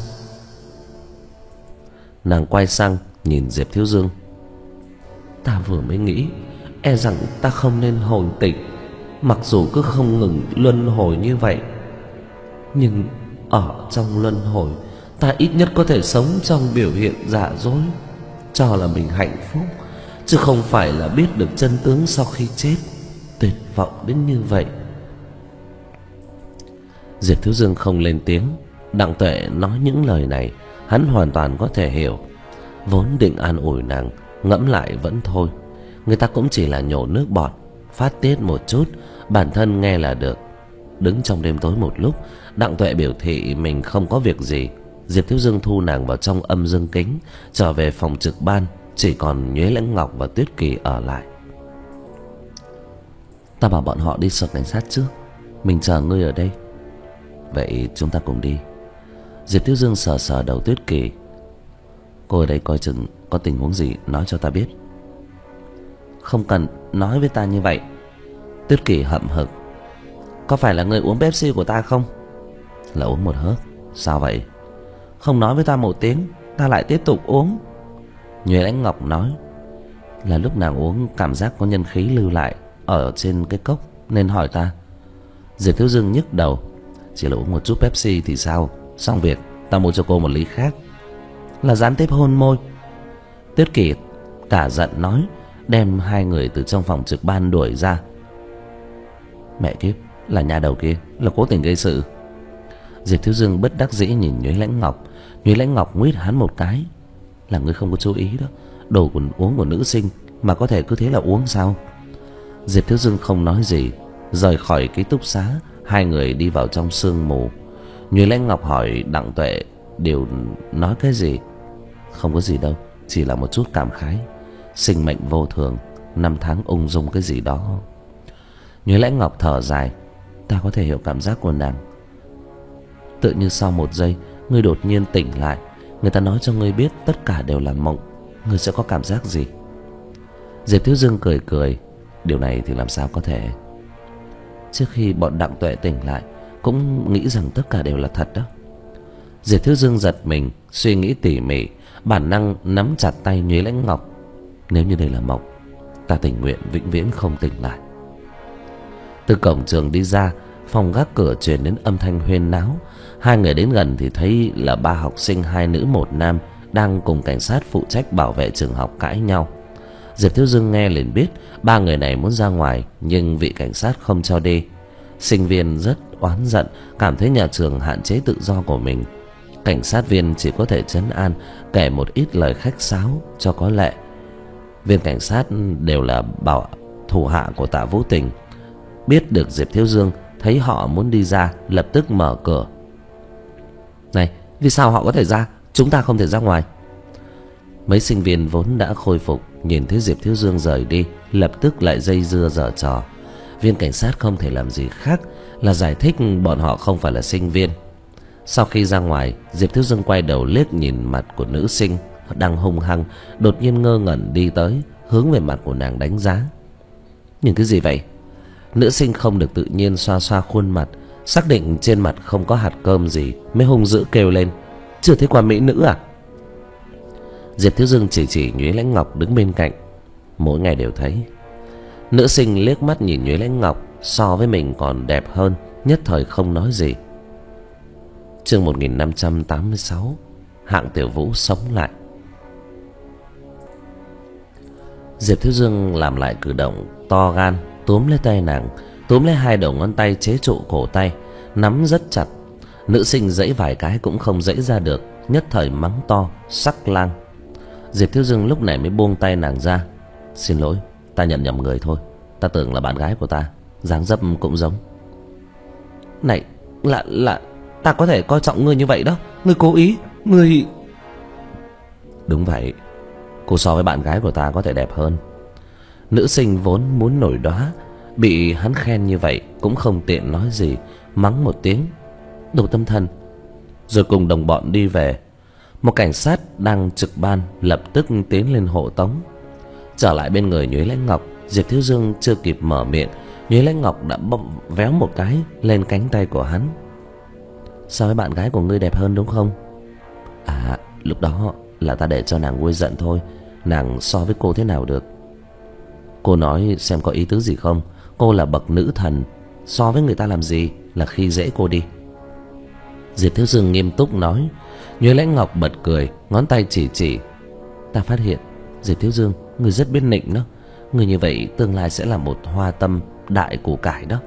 Nàng quay sang nhìn Diệp Thiếu Dương. Ta vừa mới nghĩ, e rằng ta không nên hồi tỉnh, mặc dù cứ không ngừng luân hồi như vậy. Nhưng ở trong luân hồi, ta ít nhất có thể sống trong biểu hiện giả dối, cho là mình hạnh phúc, chứ không phải là biết được chân tướng sau khi chết, tuyệt vọng. vọng đến như vậy. Diệp Thiếu Dương không lên tiếng. Đặng Tuệ nói những lời này hắn hoàn toàn có thể hiểu. Vốn định an ủi nàng, ngẫm lại vẫn thôi. Người ta cũng chỉ là nhổ nước bọt, phát tiết một chút, bản thân nghe là được. Đứng trong đêm tối một lúc, Đặng Tuệ biểu thị mình không có việc gì. Diệp Thiếu Dương thu nàng vào trong âm dương kính, trở về phòng trực ban. Chỉ còn Nhuế Lãnh Ngọc và Tuyết Kỳ ở lại. Ta bảo bọn họ đi sở cảnh sát trước, mình chờ ngươi ở đây. Vậy chúng ta cùng đi. Diệp Thiếu Dương sờ sờ đầu Tuyết Kỳ. Cô ở đây coi chừng có tình huống gì nói cho ta biết. Không cần nói với ta như vậy. Tuyết Kỳ hậm hực. Có phải là ngươi uống Pepsi của ta không? Là uống một hớp. Sao vậy? Không nói với ta một tiếng, ta lại tiếp tục uống. Nhuế Lãnh Ngọc nói. Là lúc nàng uống cảm giác có nhân khí lưu lại ở trên cái cốc nên hỏi ta. Diệp Thiếu Dương nhức đầu. Chỉ là uống một chút Pepsi thì sao? Xong việc ta mua cho cô một ly khác. Là gián tiếp hôn môi. Tuyết Kỳ cả giận nói, đem hai người từ trong phòng trực ban đuổi ra. Mẹ kiếp, là nhà đầu kia, là cố tình gây sự. Diệp Thiếu Dương bất đắc dĩ nhìn Nhuế Lãnh Ngọc. Nhuế Lãnh Ngọc nguyết hắn một cái. Là ngươi không có chú ý đó, đồ quần uống của nữ sinh mà có thể cứ thế là uống sao? Diệp Thiếu Dương không nói gì, rời khỏi ký túc xá. Hai người đi vào trong sương mù. Nhuế Lãnh Ngọc hỏi Đặng Tuệ đều nói cái gì. Không có gì đâu, chỉ là một chút cảm khái. Sinh mệnh vô thường, năm tháng ung dung cái gì đó. Nhuế Lãnh Ngọc thở dài. Ta có thể hiểu cảm giác của nàng. Tự như sau một giây ngươi đột nhiên tỉnh lại, người ta nói cho ngươi biết tất cả đều là mộng, ngươi sẽ có cảm giác gì? Diệp Thiếu Dương cười cười. Điều này thì làm sao có thể. Trước khi bọn Đặng Tuệ tỉnh lại cũng nghĩ rằng tất cả đều là thật đó. Diệp Thiếu Dương giật mình, suy nghĩ tỉ mỉ, bản năng nắm chặt tay Nhuế Lãnh Ngọc. Nếu như đây là mộng, ta tình nguyện vĩnh viễn không tỉnh lại. Từ cổng trường đi ra, phòng gác cửa truyền đến âm thanh huyên náo. Hai người đến gần thì thấy là ba học sinh hai nữ một nam đang cùng cảnh sát phụ trách bảo vệ trường học cãi nhau. Diệp Thiếu Dương nghe liền biết ba người này muốn ra ngoài, nhưng vị cảnh sát không cho đi. Sinh viên rất oán giận, cảm thấy nhà trường hạn chế tự do của mình. Cảnh sát viên chỉ có thể trấn an, kể một ít lời khách sáo cho có lệ. Viên cảnh sát đều là bảo thủ hạ của Tạ Vũ Tình. Biết được Diệp Thiếu Dương, thấy họ muốn đi ra, lập tức mở cửa. Này, vì sao họ có thể ra, chúng ta không thể ra ngoài? Mấy sinh viên vốn đã khôi phục, nhìn thấy Diệp Thiếu Dương rời đi, lập tức lại dây dưa giở trò. Viên cảnh sát không thể làm gì khác là giải thích bọn họ không phải là sinh viên. Sau khi ra ngoài, Diệp Thiếu Dương quay đầu liếc nhìn mặt của nữ sinh đang hung hăng, đột nhiên ngơ ngẩn đi tới, hướng về mặt của nàng đánh giá. Nhìn cái gì vậy? Nữ sinh không được tự nhiên xoa xoa khuôn mặt, xác định trên mặt không có hạt cơm gì, mới hung dữ kêu lên. Chưa thấy qua mỹ nữ à? Diệp Thiếu Dương chỉ chỉ Nhuế Lãnh Ngọc đứng bên cạnh. Mỗi ngày đều thấy. Nữ sinh liếc mắt nhìn Nhuế Lãnh Ngọc, so với mình còn đẹp hơn, nhất thời không nói gì. Chương một nghìn năm trăm tám mươi sáu. Hạng Tiểu Vũ sống lại. Diệp Thiếu Dương làm lại cử động to gan, túm lấy tay nàng, túm lấy hai đầu ngón tay chế trụ cổ tay, nắm rất chặt. Nữ sinh giãy vài cái cũng không giãy ra được, nhất thời mắng to, sắc lang. Diệp Thiếu Dương lúc này mới buông tay nàng ra. Xin lỗi, ta nhận nhầm người thôi, ta tưởng là bạn gái của ta, dáng dấp cũng giống. Này, là là ta có thể coi trọng ngươi như vậy đó, ngươi cố ý, ngươi... Đúng vậy, cô so với bạn gái của ta có thể đẹp hơn. Nữ sinh vốn muốn nổi đoá, bị hắn khen như vậy cũng không tiện nói gì, mắng một tiếng đồ tâm thần, rồi cùng đồng bọn đi về. Một cảnh sát đang trực ban lập tức tiến lên hộ tống. Trở lại bên người Nhuế Lãnh Ngọc, Diệp Thiếu Dương chưa kịp mở miệng, Nhuế Lãnh Ngọc đã bỗng véo một cái lên cánh tay của hắn. So với bạn gái của ngươi đẹp hơn đúng không? À, lúc đó là ta để cho nàng nguôi giận thôi, nàng so với cô thế nào được? Cô nói xem có ý tứ gì không? Cô là bậc nữ thần, so với người ta làm gì là khi dễ cô đi. Diệp Thiếu Dương nghiêm túc nói. Nhuế Lãnh Ngọc bật cười, ngón tay chỉ chỉ. Ta phát hiện Diệp Thiếu Dương, người rất biết nịnh đó. Người như vậy tương lai sẽ là một hoa tâm đại củ cải đó.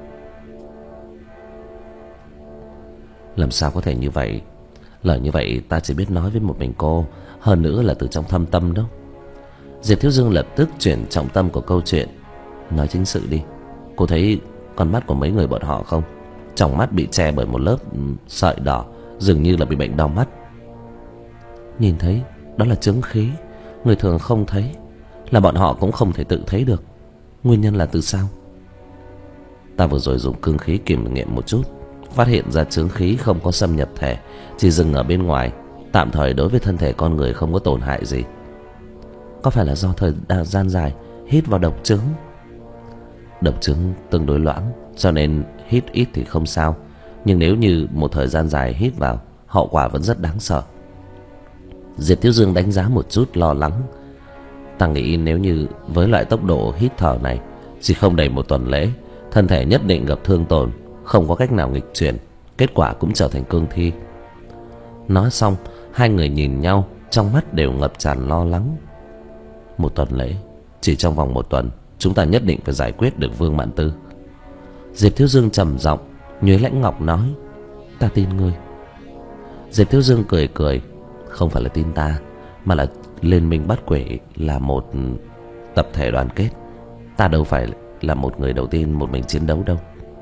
Làm sao có thể như vậy? Lời như vậy ta chỉ biết nói với một mình cô, hơn nữa là từ trong thâm tâm đó. Diệp Thiếu Dương lập tức chuyển trọng tâm của câu chuyện. Nói chính sự đi. Cô thấy con mắt của mấy người bọn họ không? Trong mắt bị che bởi một lớp sợi đỏ, dường như là bị bệnh đau mắt. Nhìn thấy, đó là chứng khí, người thường không thấy, là bọn họ cũng không thể tự thấy được. Nguyên nhân là từ sao? Ta vừa rồi dùng cương khí kiểm nghiệm một chút, phát hiện ra chứng khí không có xâm nhập thể, chỉ dừng ở bên ngoài, tạm thời đối với thân thể con người không có tổn hại gì. Có phải là do thời gian dài hít vào độc chứng? Độc chứng tương đối loãng, cho nên hít ít thì không sao, nhưng nếu như một thời gian dài hít vào, hậu quả vẫn rất đáng sợ. Diệp Thiếu Dương đánh giá một chút lo lắng. Ta nghĩ nếu như với loại tốc độ hít thở này, chỉ không đầy một tuần lễ, thân thể nhất định gặp thương tổn, không có cách nào nghịch chuyển, kết quả cũng trở thành cương thi. Nói xong, hai người nhìn nhau, trong mắt đều ngập tràn lo lắng. Một tuần lễ, chỉ trong vòng một tuần, chúng ta nhất định phải giải quyết được Vương Mạn Tư. Diệp Thiếu Dương trầm giọng, Nhuế Lãnh Ngọc nói, ta tin ngươi. Diệp Thiếu Dương cười cười, không phải là tin ta, mà là Liên Minh Bắt Quỷ là một tập thể đoàn kết. Ta đâu phải là một người đầu tiên một mình chiến đấu đâu.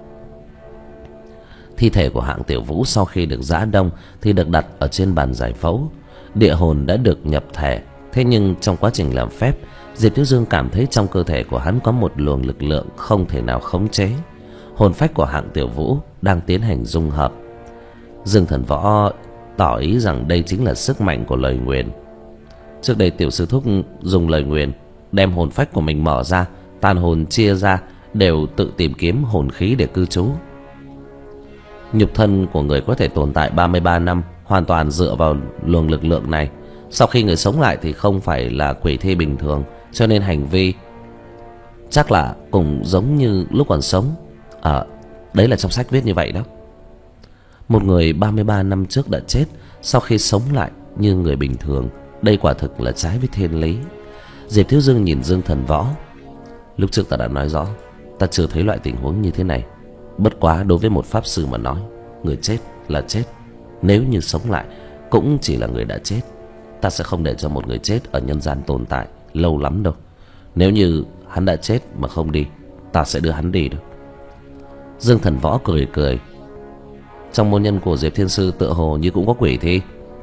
Thi thể của Hạng Tiểu Vũ sau khi được giã đông thì được đặt ở trên bàn giải phẫu. Địa hồn đã được nhập thể. Thế nhưng trong quá trình làm phép, Diệp Thiếu Dương cảm thấy trong cơ thể của hắn có một luồng lực lượng không thể nào khống chế. Hồn phách của Hạng Tiểu Vũ đang tiến hành dung hợp. Dương Thần Võ tỏ ý rằng đây chính là sức mạnh của lời nguyền. Trước đây Tiểu Sư Thúc dùng lời nguyền đem hồn phách của mình mở ra, tàn hồn chia ra, đều tự tìm kiếm hồn khí để cư trú. Nhục thân của người có thể tồn tại ba mươi ba năm, hoàn toàn dựa vào luồng lực lượng này. Sau khi người sống lại thì không phải là quỷ thi bình thường, cho nên hành vi chắc là cũng giống như lúc còn sống. À, đấy là trong sách viết như vậy đó. Một người ba mươi ba năm trước đã chết, sau khi sống lại như người bình thường, đây quả thực là trái với thiên lý. Diệp Thiếu Dương nhìn Dương Thần Võ. Lúc trước ta đã nói rõ, ta chưa thấy loại tình huống như thế này. Bất quá đối với một pháp sư mà nói, người chết là chết, nếu như sống lại cũng chỉ là người đã chết. Ta sẽ không để cho một người chết ở nhân gian tồn tại lâu lắm đâu. Nếu như hắn đã chết mà không đi, ta sẽ đưa hắn đi đâu. Dương Thần Võ cười cười. Trong môn nhân của Diệp Thiên Sư tựa hồ như cũng có quỷ thi.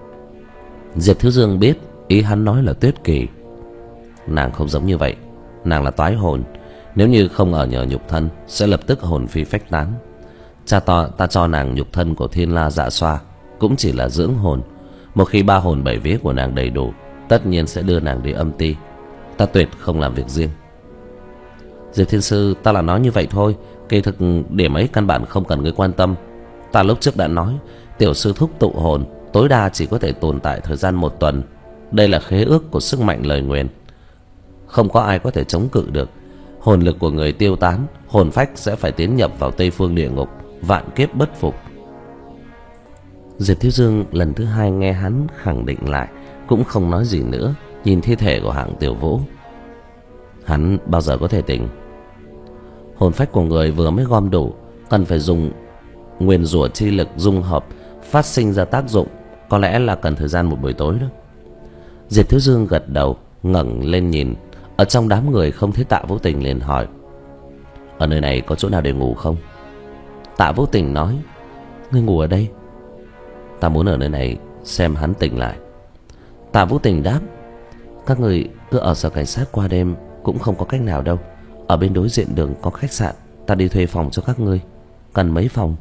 Diệp Thiếu Dương biết ý hắn nói là Tuyết Kỳ. Nàng không giống như vậy, nàng là toái hồn. Nếu như không ở nhờ nhục thân, sẽ lập tức hồn phi phách tán. Cha to, ta cho nàng nhục thân của Thiên La Dạ Xoa cũng chỉ là dưỡng hồn. Một khi ba hồn bảy vía của nàng đầy đủ, tất nhiên sẽ đưa nàng đi âm ti. Ta tuyệt không làm việc riêng. Diệp Thiên Sư, ta là nói như vậy thôi, kỳ thực điểm ấy căn bản không cần ngươi quan tâm. Ta lúc trước đã nói, Tiểu Sư Thúc tụ hồn tối đa chỉ có thể tồn tại thời gian một tuần. Đây là khế ước của sức mạnh lời nguyền, không có ai có thể chống cự được. Hồn lực của người tiêu tán, hồn phách sẽ phải tiến nhập vào Tây Phương Địa Ngục, vạn kiếp bất phục. Diệp Thiếu Dương lần thứ hai nghe hắn khẳng định lại, cũng không nói gì nữa, nhìn thi thể của Hạng Tiểu Vũ. Hắn bao giờ có thể tỉnh? Hồn phách của người vừa mới gom đủ, cần phải dùng nguyền rủa chi lực dung hợp, phát sinh ra tác dụng, có lẽ là cần thời gian một buổi tối đó. Diệp Thiếu Dương gật đầu, ngẩng lên nhìn. Ở trong đám người không thấy Tạ Vũ Tình, liền hỏi, ở nơi này có chỗ nào để ngủ không? Tạ Vũ Tình nói, ngươi ngủ ở đây. Ta muốn ở nơi này xem hắn tỉnh lại. Tạ Vũ Tình đáp, các người cứ ở sở cảnh sát qua đêm cũng không có cách nào đâu. Ở bên đối diện đường có khách sạn, ta đi thuê phòng cho các ngươi. Cần mấy phòng?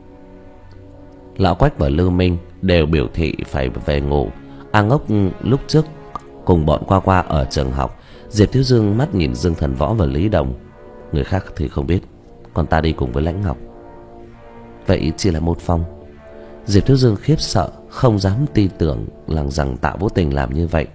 Lão Quách và Lưu Minh đều biểu thị phải về ngủ. A Ngốc lúc trước cùng bọn Qua Qua ở trường học. Diệp Thiếu Dương mắt nhìn Dương Thần Võ và Lý Đồng. Người khác thì không biết, còn ta đi cùng với Lãnh Ngọc. Vậy chỉ là một phòng. Diệp Thiếu Dương khiếp sợ, không dám tin tưởng rằng rằng Tạ Vũ Tình làm như vậy.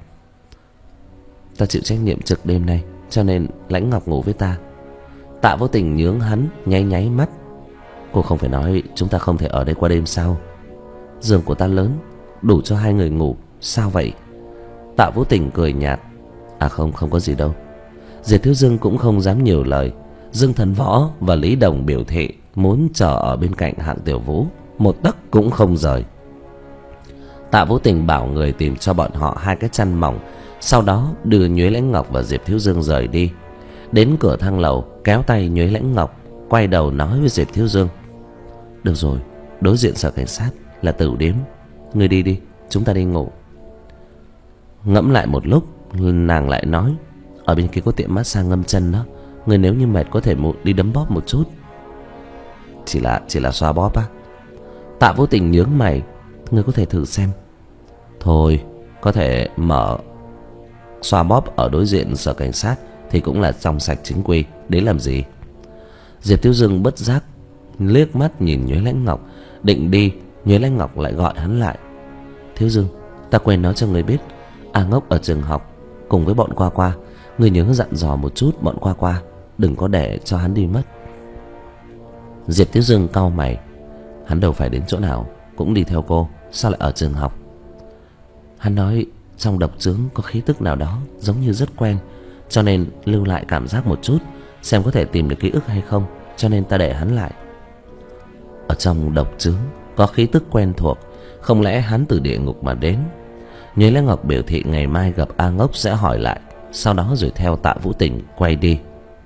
Ta chịu trách nhiệm trực đêm nay, cho nên Lãnh Ngọc ngủ với ta. Tạ Vũ Tình nhướng hắn, nháy nháy mắt. Cô không phải nói chúng ta không thể ở đây qua đêm sao? Giường của ta lớn, đủ cho hai người ngủ. Sao vậy? Tạ Vũ Tình cười nhạt. À không, không có gì đâu. Diệp Thiếu Dương cũng không dám nhiều lời. Dương Thần Võ và Lý Đồng biểu thị muốn chờ ở bên cạnh Hạng Tiểu Vũ, một tấc cũng không rời. Tạ Vũ Tình bảo người tìm cho bọn họ hai cái chăn mỏng, sau đó đưa Nhuế Lãnh Ngọc và Diệp Thiếu Dương rời đi. Đến cửa thang lầu, kéo tay Nhuế Lãnh Ngọc, quay đầu nói với Diệp Thiếu Dương: được rồi, đối diện sở cảnh sát là tử điếm, ngươi đi đi, chúng ta đi ngủ. Ngẫm lại một lúc, nàng lại nói: ở bên kia có tiệm massage ngâm chân đó, người nếu như mệt có thể đi đấm bóp một chút. Chỉ là chỉ là xoa bóp á? Tạ Vũ Tình nhướng mày: ngươi có thể thử xem. Thôi, có thể mở xoa bóp ở đối diện sở cảnh sát thì cũng là trong sạch chính quy, đến làm gì? Diệp Thiếu Dương bất giác liếc mắt nhìn Nhuế Lãnh Ngọc, định đi. Nhuế Lãnh Ngọc lại gọi hắn lại: Thiếu Dương, ta quên nói cho người biết, A Ngốc ở trường học cùng với bọn Qua Qua, người nhớ dặn dò một chút bọn Qua Qua, đừng có để cho hắn đi mất. Diệp Thiếu Dương cau mày: hắn đâu phải đến chỗ nào cũng đi theo cô, sao lại ở trường học? Hắn nói trong độc chướng có khí tức nào đó giống như rất quen, cho nên lưu lại cảm giác một chút, xem có thể tìm được ký ức hay không, cho nên ta để hắn lại. Ở trong độc chướng có khí tức quen thuộc, không lẽ hắn từ địa ngục mà đến? Nhuế Lãnh Ngọc biểu thị ngày mai gặp A Ngốc sẽ hỏi lại, sau đó rồi theo Tạ Vũ Tình quay đi.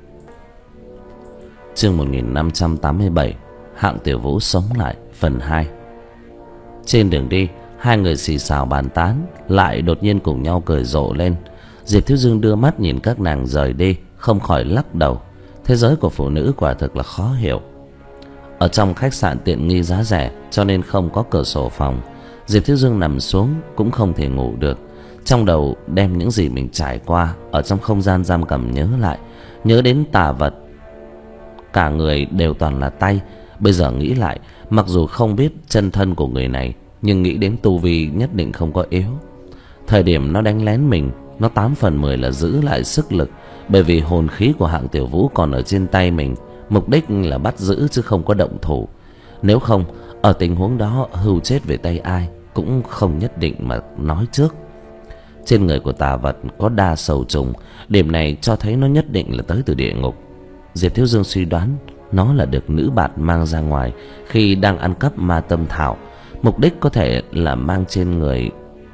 Chương một nghìn năm trăm tám mươi bảy, Hạng Tiểu Vũ sống lại, phần hai. Trên đường đi, hai người xì xào bàn tán, lại đột nhiên cùng nhau cười rộ lên. Diệp Thiếu Dương đưa mắt nhìn các nàng rời đi, không khỏi lắc đầu. Thế giới của phụ nữ quả thực là khó hiểu. Ở trong khách sạn tiện nghi giá rẻ, cho nên không có cửa sổ phòng. Diệp Thiếu Dương nằm xuống cũng không thể ngủ được. Trong đầu đem những gì mình trải qua ở trong không gian giam cầm nhớ lại, nhớ đến tà vật, cả người đều toàn là tay. Bây giờ nghĩ lại, mặc dù không biết chân thân của người này, nhưng nghĩ đến tu vi nhất định không có yếu. Thời điểm nó đánh lén mình, nó tám phần mười là giữ lại sức lực, bởi vì hồn khí của Hạng Tiểu Vũ còn ở trên tay mình, mục đích là bắt giữ chứ không có động thủ. Nếu không, ở tình huống đó hưu chết về tay ai cũng không nhất định mà nói trước. Trên người của tà vật có đa sầu trùng, điểm này cho thấy nó nhất định là tới từ địa ngục. Diệp Thiếu Dương suy đoán nó là được nữ bạt mang ra ngoài khi đang ăn cắp ma tâm thảo, mục đích có thể là mang trên người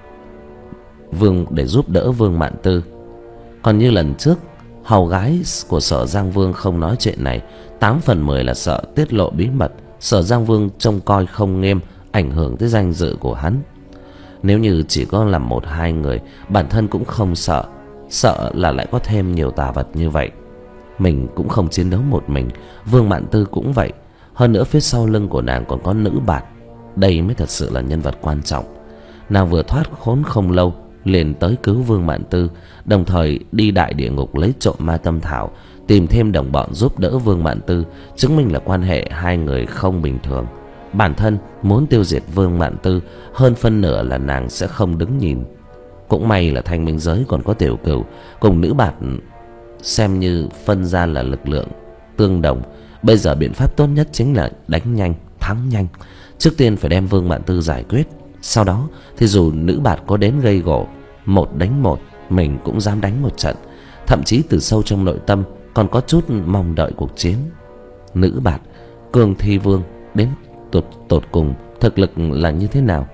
Vương để giúp đỡ Vương Mạn Tư. Còn như lần trước, hầu gái của Sở Giang Vương không nói chuyện này, tám phần mười là sợ tiết lộ bí mật, Sở Giang Vương trông coi không nghiêm, ảnh hưởng tới danh dự của hắn. Nếu như chỉ có làm một hai người, bản thân cũng không sợ, sợ là lại có thêm nhiều tà vật như vậy. Mình cũng không chiến đấu một mình, Vương Mạn Tư cũng vậy. Hơn nữa phía sau lưng của nàng còn có nữ bạt, đây mới thật sự là nhân vật quan trọng. Nàng vừa thoát khốn không lâu liền tới cứu Vương Mạn Tư, đồng thời đi đại địa ngục lấy trộm ma tâm thảo, tìm thêm đồng bọn giúp đỡ Vương Mạn Tư, chứng minh là quan hệ hai người không bình thường. Bản thân muốn tiêu diệt Vương Mạn Tư, hơn phân nửa là nàng sẽ không đứng nhìn. Cũng may là thanh minh giới còn có Tiểu Cửu cùng nữ bạt, xem như phân ra là lực lượng tương đồng. Bây giờ biện pháp tốt nhất chính là đánh nhanh thắng nhanh. Trước tiên phải đem Vương Mạn Tư giải quyết, sau đó thì dù nữ bạt có đến gây gổ, một đánh một mình cũng dám đánh một trận. Thậm chí từ sâu trong nội tâm còn có chút mong đợi cuộc chiến. Nữ bạt Cương Thi Vương đến tột tột cùng thực lực là như thế nào?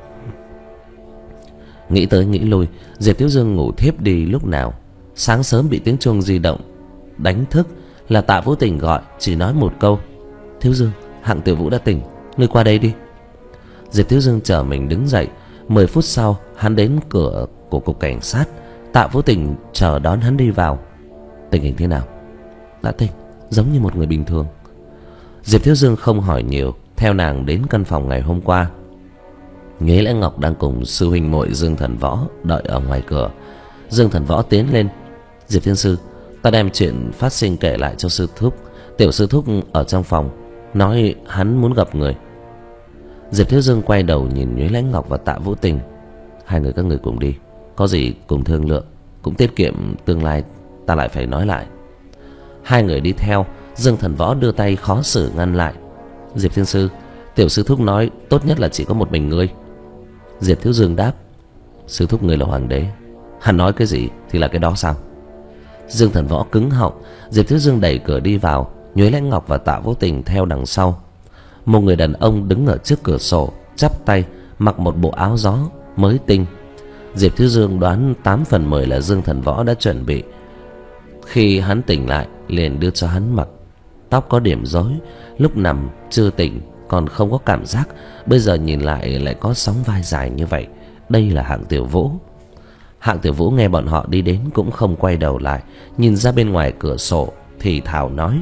Nghĩ tới nghĩ lui, Diệp Thiếu Dương ngủ thiếp đi lúc nào. Sáng sớm bị tiếng chuông di động đánh thức, là Tạ Vũ Tình gọi, chỉ nói một câu: Thiếu Dương, Hạng Tiểu Vũ đã tỉnh, ngươi qua đây đi. Diệp Thiếu Dương chờ mình đứng dậy. Mười phút sau hắn đến cửa của cục cảnh sát. Tạ Vũ Tình chờ đón hắn đi vào. Tình hình thế nào? Đã tỉnh, giống như một người bình thường. Diệp Thiếu Dương không hỏi nhiều, theo nàng đến căn phòng ngày hôm qua. Nhuế Lãnh Ngọc đang cùng sư huynh muội Dương Thần Võ đợi ở ngoài cửa. Dương Thần Võ tiến lên: Diệp Thiên Sư, ta đem chuyện phát sinh kể lại cho sư thúc. Tiểu sư thúc ở trong phòng, nói hắn muốn gặp người. Diệp Thiếu Dương quay đầu nhìn Nhuế Lãnh Ngọc và Tạ Vũ Tình: hai người các người cùng đi, có gì cùng thương lượng, cũng tiết kiệm tương lai ta lại phải nói lại. Hai người đi theo. Dương Thần Võ đưa tay khó xử ngăn lại: Diệp Thiên Sư, tiểu sư thúc nói tốt nhất là chỉ có một mình ngươi. Diệp Thiếu Dương đáp: sư thúc ngươi là hoàng đế, hắn nói cái gì thì là cái đó sao? Dương Thần Võ cứng họng. Diệp Thiếu Dương đẩy cửa đi vào, Nhuế Lãnh Ngọc và Tạ Vũ Tình theo đằng sau. Một người đàn ông đứng ở trước cửa sổ, chắp tay, mặc một bộ áo gió mới tinh. Diệp Thiếu Dương đoán tám phần mười là Dương Thần Võ đã chuẩn bị. Khi hắn tỉnh lại, liền đưa cho hắn mặc. Tóc có điểm rối, lúc nằm chưa tỉnh còn không có cảm giác, bây giờ nhìn lại lại có sóng vai dài như vậy. Đây là Hạng Tiểu Vũ. Hạng Tiểu Vũ nghe bọn họ đi đến cũng không quay đầu lại, nhìn ra bên ngoài cửa sổ thì thào nói: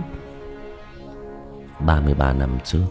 ba mươi ba năm trước,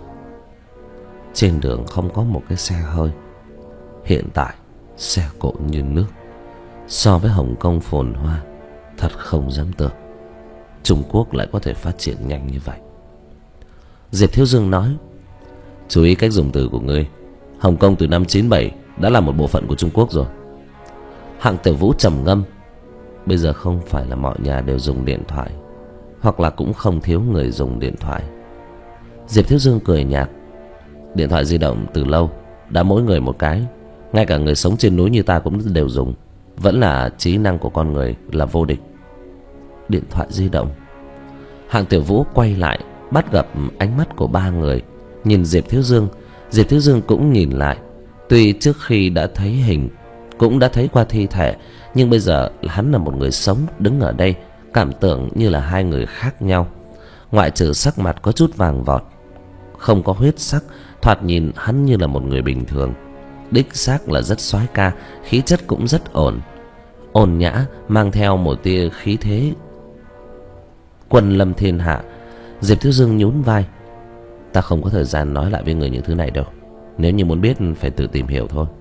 trên đường không có một cái xe hơi. Hiện tại xe cộ như nước. So với Hồng Kông phồn hoa, thật không dám tưởng Trung Quốc lại có thể phát triển nhanh như vậy. Diệp Thiếu Dương nói: chú ý cách dùng từ của ngươi. Hồng Kông từ năm chín bảy đã là một bộ phận của Trung Quốc rồi. Hạng Tiểu Vũ trầm ngâm: bây giờ không phải là mọi nhà đều dùng điện thoại, hoặc là cũng không thiếu người dùng điện thoại. Diệp Thiếu Dương cười nhạt: điện thoại di động từ lâu đã mỗi người một cái, ngay cả người sống trên núi như ta cũng đều dùng. Vẫn là trí năng của con người là vô địch. Điện thoại di động. Hạng Tiểu Vũ quay lại, bắt gặp ánh mắt của ba người, nhìn Diệp Thiếu Dương. Diệp Thiếu Dương cũng nhìn lại. Tuy trước khi đã thấy hình, cũng đã thấy qua thi thể, nhưng bây giờ hắn là một người sống đứng ở đây, cảm tưởng như là hai người khác nhau. Ngoại trừ sắc mặt có chút vàng vọt, không có huyết sắc, thoạt nhìn hắn như là một người bình thường. Đích xác là rất soái ca, khí chất cũng rất ổn, ôn nhã, mang theo một tia khí thế quân lâm thiên hạ. Diệp Thiếu Dương nhún vai: ta không có thời gian nói lại với người những thứ này đâu. Nếu như muốn biết phải tự tìm hiểu thôi.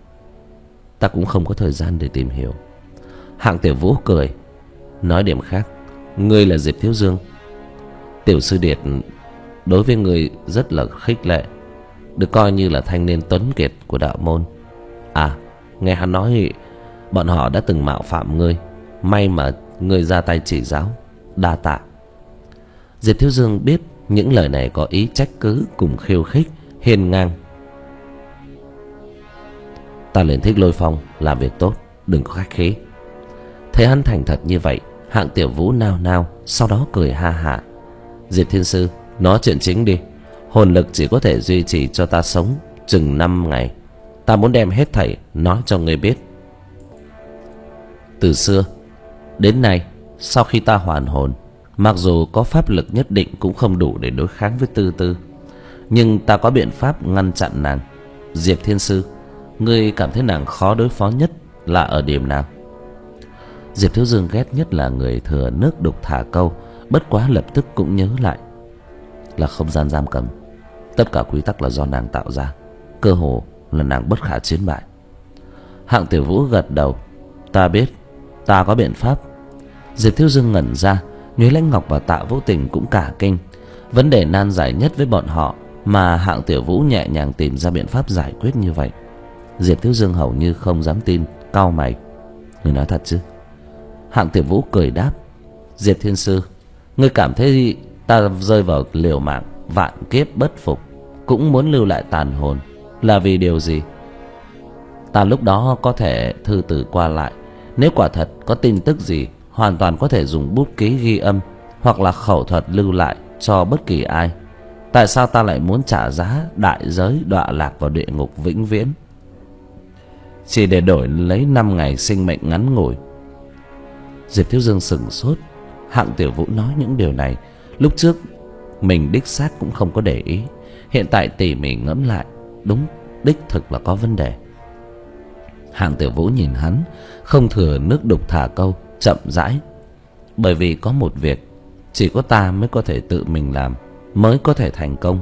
Ta cũng không có thời gian để tìm hiểu. Hạng Tiểu Vũ cười: nói điểm khác, ngươi là Diệp Thiếu Dương, tiểu sư điệt đối với ngươi rất là khích lệ, được coi như là thanh niên tuấn kiệt của đạo môn. À, nghe hắn nói bọn họ đã từng mạo phạm ngươi, may mà ngươi ra tay chỉ giáo, đa tạ. Diệp Thiếu Dương biết những lời này có ý trách cứ cùng khiêu khích, hiên ngang: ta liền thích Lôi Phong làm việc tốt, đừng có khách khí. Thấy hắn thành thật như vậy, Hạng Tiểu Vũ nao nao, sau đó cười ha hả: Diệp Thiên Sư, nói chuyện chính đi. Hồn lực chỉ có thể duy trì cho ta sống chừng năm ngày. Ta muốn đem hết thảy nói cho ngươi biết. Từ xưa đến nay, sau khi ta hoàn hồn, mặc dù có pháp lực nhất định cũng không đủ để đối kháng với Tư Tư, nhưng ta có biện pháp ngăn chặn nàng. Diệp Thiên Sư, ngươi cảm thấy nàng khó đối phó nhất là ở điểm nào? Diệp Thiếu Dương ghét nhất là người thừa nước đục thả câu, bất quá lập tức cũng nhớ lại là không gian giam cầm. Tất cả quy tắc là do nàng tạo ra, cơ hồ là nàng bất khả chiến bại. Hạng Tiểu Vũ gật đầu: ta biết, ta có biện pháp. Diệp Thiếu Dương ngẩn ra, Nhuế Lãnh Ngọc và Tạ Vũ Tình cũng cả kinh. Vấn đề nan giải nhất với bọn họ mà Hạng Tiểu Vũ nhẹ nhàng tìm ra biện pháp giải quyết như vậy. Diệp Thiếu Dương hầu như không dám tin, cau mày: ngươi nói thật chứ? Hạng Tiểu Vũ cười đáp: Diệp Thiên Sư, ngươi cảm thấy ta rơi vào liều mạng vạn kiếp bất phục, cũng muốn lưu lại tàn hồn là vì điều gì? Ta lúc đó có thể thư từ qua lại, nếu quả thật có tin tức gì, hoàn toàn có thể dùng bút ký ghi âm, hoặc là khẩu thuật lưu lại cho bất kỳ ai. Tại sao ta lại muốn trả giá đại giới đọa lạc vào địa ngục vĩnh viễn, chỉ để đổi lấy năm ngày sinh mệnh ngắn ngủi? Diệp Thiếu Dương sửng sốt. Hạng Tiểu Vũ nói những điều này lúc trước mình đích xác cũng không có để ý, hiện tại tỉ mỉ ngẫm lại, đúng đích thực là có vấn đề. Hạng Tiểu Vũ nhìn hắn, không thừa nước đục thả câu, chậm rãi: bởi vì có một việc chỉ có ta mới có thể tự mình làm, mới có thể thành công.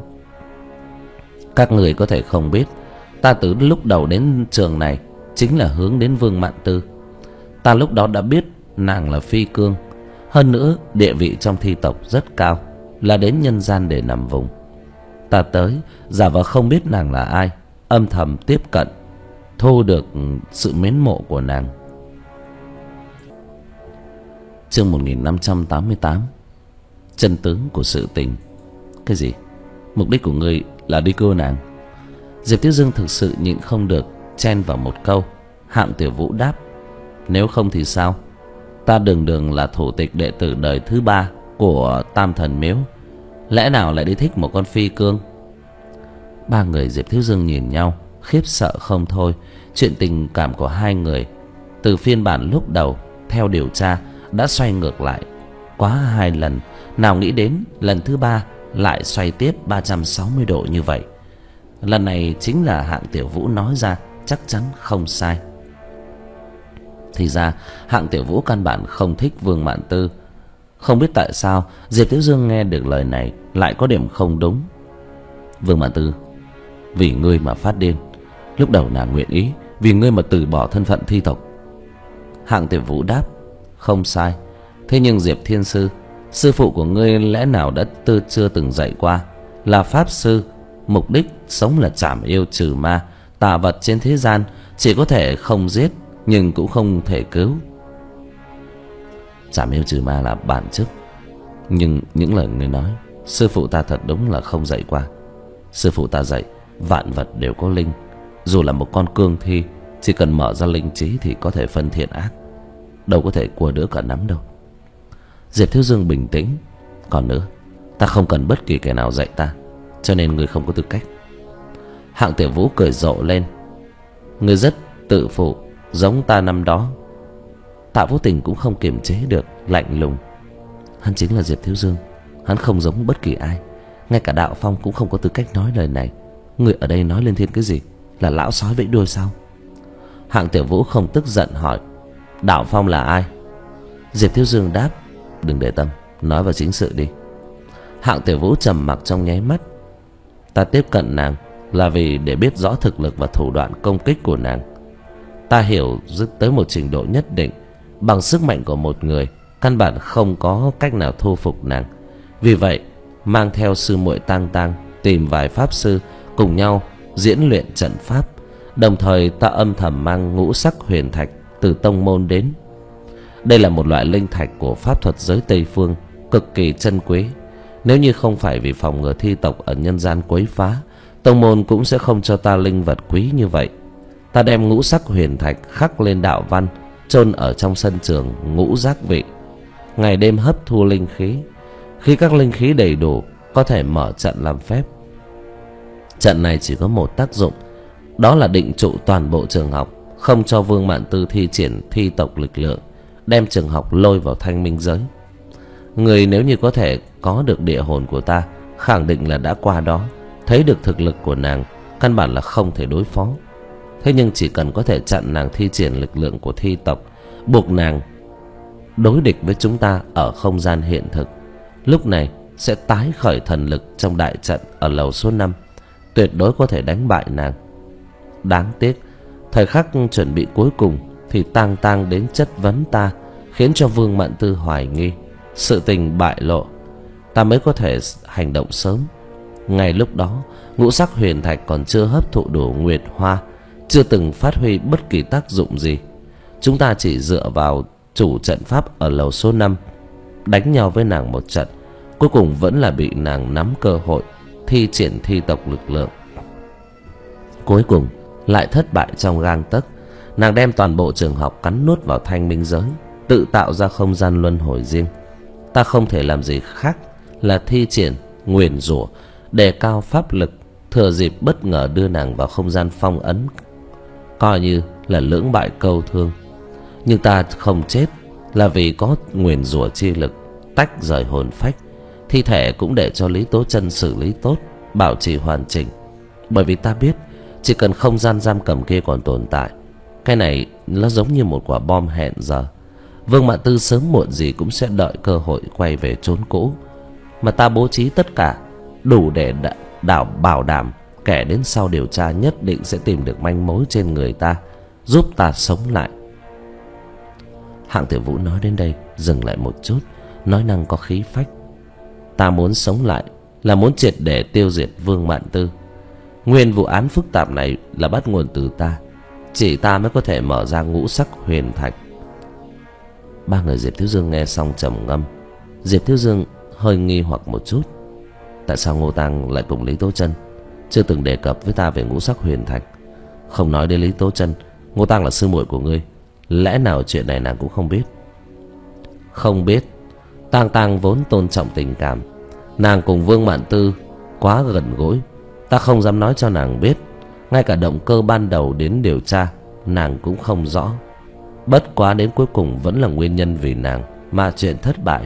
Các người có thể không biết, ta từ lúc đầu đến trường này chính là hướng đến Vương Mạn Tư. Ta lúc đó đã biết nàng là phi cương, hơn nữa địa vị trong thi tộc rất cao, là đến nhân gian để nằm vùng. Ta tới giả vờ không biết nàng là ai, âm thầm tiếp cận, thu được sự mến mộ của nàng. Chương một nghìn năm trăm tám mươi tám. Chân tướng của sự tình. Cái gì? Mục đích của ngươi là đi cưa nàng? Diệp Thiếu Dương thực sự nhịn không được, chen vào một câu. Hạng Tiểu Vũ đáp: nếu không thì sao? Ta đường đường là thủ tịch đệ tử đời thứ ba của Tam Thần Miếu, Lẽ nào lại đi thích một con phi cương? Ba người Diệp Thiếu Dương nhìn nhau, khiếp sợ không thôi. Chuyện tình cảm của hai người từ phiên bản lúc đầu theo điều tra đã xoay ngược lại quá hai lần. Nào nghĩ đến lần thứ ba lại xoay tiếp ba trăm sáu mươi độ như vậy. Lần này chính là Hạng Tiểu Vũ nói ra, chắc chắn không sai. Thì ra Hạng Tiểu Vũ căn bản không thích Vương Mạn Tư. Không biết tại sao Diệp Thiếu Dương nghe được lời này lại có điểm không đúng. Vương Mạn Tư vì ngươi mà phát điên. Lúc đầu nàng nguyện ý vì ngươi mà từ bỏ thân phận thi tộc. Hạng Tiểu Vũ đáp: không sai. Thế nhưng Diệp Thiên Sư, sư phụ của ngươi lẽ nào đã tư chưa từng dạy qua là pháp sư, mục đích sống là trảm yêu trừ ma, tà vật trên thế gian chỉ có thể không giết nhưng cũng không thể cứu. Trảm yêu trừ ma là bản chức, nhưng những lời ngươi nói sư phụ ta thật đúng là không dạy qua. Sư phụ ta dạy vạn vật đều có linh, dù là một con cương thi, chỉ cần mở ra linh trí thì có thể phân thiện ác, đâu có thể cua đứa cả nắm đâu. Diệp Thiếu Dương bình tĩnh: còn nữa, ta không cần bất kỳ kẻ nào dạy ta, cho nên ngươi không có tư cách. Hạng Tiểu Vũ cười rộ lên: ngươi rất tự phụ, giống ta năm đó. Tạ Vô Tình cũng không kiềm chế được, lạnh lùng: hắn chính là Diệp Thiếu Dương, hắn không giống bất kỳ ai. Ngay cả Đạo Phong cũng không có tư cách nói lời này. Ngươi ở đây nói lên thiên cái gì? Là lão sói vẫy đuôi sao? Hạng Tiểu Vũ không tức giận hỏi: Đạo Phong là ai? Diệp Thiếu Dương đáp: đừng để tâm, nói vào chính sự đi. Hạng Tiểu Vũ trầm mặc trong nháy mắt: ta tiếp cận nàng là vì để biết rõ thực lực và thủ đoạn công kích của nàng. Ta hiểu tới một trình độ nhất định, bằng sức mạnh của một người căn bản không có cách nào thu phục nàng. Vì vậy mang theo sư muội Tang Tang tìm vài pháp sư cùng nhau diễn luyện trận pháp. Đồng thời ta âm thầm mang ngũ sắc huyền thạch từ tông môn đến. Đây là một loại linh thạch của pháp thuật giới Tây Phương, cực kỳ chân quý. Nếu như không phải vì phòng ngừa thi tộc ở nhân gian quấy phá, tông môn cũng sẽ không cho ta linh vật quý như vậy. Ta đem ngũ sắc huyền thạch khắc lên đạo văn, chôn ở trong sân trường ngũ giác vị, ngày đêm hấp thu linh khí. Khi các linh khí đầy đủ, có thể mở trận làm phép. Trận này chỉ có một tác dụng, đó là định trụ toàn bộ trường học, không cho Vương Mạn Tư thi triển thi tộc lực lượng, đem trường học lôi vào thanh minh giới. Người nếu như có thể có được địa hồn của ta, khẳng định là đã qua đó, thấy được thực lực của nàng, căn bản là không thể đối phó. Thế nhưng chỉ cần có thể chặn nàng thi triển lực lượng của thi tộc, buộc nàng đối địch với chúng ta ở không gian hiện thực, lúc này sẽ tái khởi thần lực trong đại trận ở lầu số năm, tuyệt đối có thể đánh bại nàng. Đáng tiếc, thời khắc chuẩn bị cuối cùng thì Tang Tang đến chất vấn ta, khiến cho Vương Mạn Tư hoài nghi. Sự tình bại lộ, ta mới có thể hành động sớm. Ngay lúc đó, ngũ sắc huyền thạch còn chưa hấp thụ đủ nguyệt hoa, chưa từng phát huy bất kỳ tác dụng gì. Chúng ta chỉ dựa vào chủ trận pháp ở lầu số năm đánh nhau với nàng một trận, cuối cùng vẫn là bị nàng nắm cơ hội thi triển thi tộc lực lượng. Cuối cùng lại thất bại trong gang tấc. Nàng đem toàn bộ trường học cắn nuốt vào thanh minh giới, tự tạo ra không gian luân hồi riêng. Ta không thể làm gì khác là thi triển nguyền rủa, đề cao pháp lực, thừa dịp bất ngờ đưa nàng vào không gian phong ấn, coi như là lưỡng bại câu thương. Nhưng ta không chết là vì có nguyền rủa chi lực tách rời hồn phách. Thi thể cũng để cho Lý Tố Chân xử lý tốt, bảo trì hoàn chỉnh. Bởi vì ta biết chỉ cần không gian giam cầm kia còn tồn tại, cái này nó giống như một quả bom hẹn giờ. Vương Mạn Tư sớm muộn gì cũng sẽ đợi cơ hội quay về chốn cũ. Mà ta bố trí tất cả đủ để đảo bảo đảm kẻ đến sau điều tra nhất định sẽ tìm được manh mối trên người ta, giúp ta sống lại. Hạng Tiểu Vũ nói đến đây dừng lại một chút, nói năng có khí phách: ta muốn sống lại là muốn triệt để tiêu diệt Vương Mạn Tư. Nguyên vụ án phức tạp này là bắt nguồn từ ta, chỉ ta mới có thể mở ra ngũ sắc huyền thạch. Ba người Diệp Thiếu Dương nghe xong trầm ngâm. Diệp Thiếu Dương hơi nghi hoặc một chút: tại sao Ngô Tăng lại cùng Lý Tố Chân chưa từng đề cập với ta về ngũ sắc huyền thạch? Không nói đến Lý Tố Chân, Ngô Tăng là sư muội của ngươi, lẽ nào chuyện này nàng cũng không biết? Không biết. Tang Tang vốn tôn trọng tình cảm, Nàng cùng Vương Mạn Tư quá gần gũi, ta không dám nói cho nàng biết. Ngay cả động cơ ban đầu đến điều tra nàng cũng không rõ. Bất quá đến cuối cùng vẫn là nguyên nhân vì nàng mà chuyện thất bại.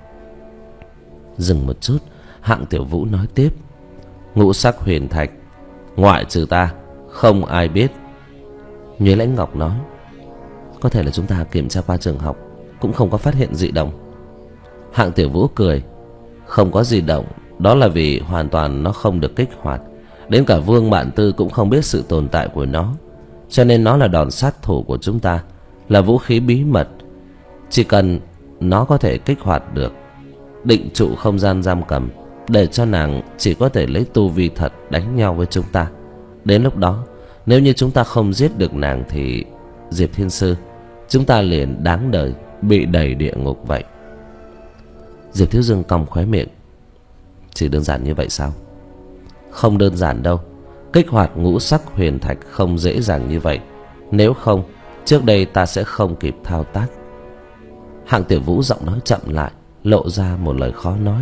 Dừng một chút, Hạng Tiểu Vũ nói tiếp. Ngũ sắc huyền thạch ngoại trừ ta không ai biết. Nhuế Lãnh Ngọc nói. Có thể là chúng ta kiểm tra qua trường học cũng không có phát hiện dị động. Hạng Tiểu Vũ cười. Không có dị động, đó là vì hoàn toàn nó không được kích hoạt. Đến cả Vương Mạn Tư cũng không biết sự tồn tại của nó. Cho nên nó là đòn sát thủ của chúng ta, là vũ khí bí mật. Chỉ cần nó có thể kích hoạt được, định trụ không gian giam cầm, để cho nàng chỉ có thể lấy tu vi thật đánh nhau với chúng ta. Đến lúc đó, nếu như chúng ta không giết được nàng thì Diệp Thiên Sư, chúng ta liền đáng đời bị đẩy địa ngục vậy. Diệp Thiếu Dương cong khóe miệng. Chỉ đơn giản như vậy sao? Không đơn giản đâu. Kích hoạt ngũ sắc huyền thạch không dễ dàng như vậy. Nếu không, trước đây ta sẽ không kịp thao tác. Hạng Tiểu Vũ giọng nói chậm lại, lộ ra một lời khó nói.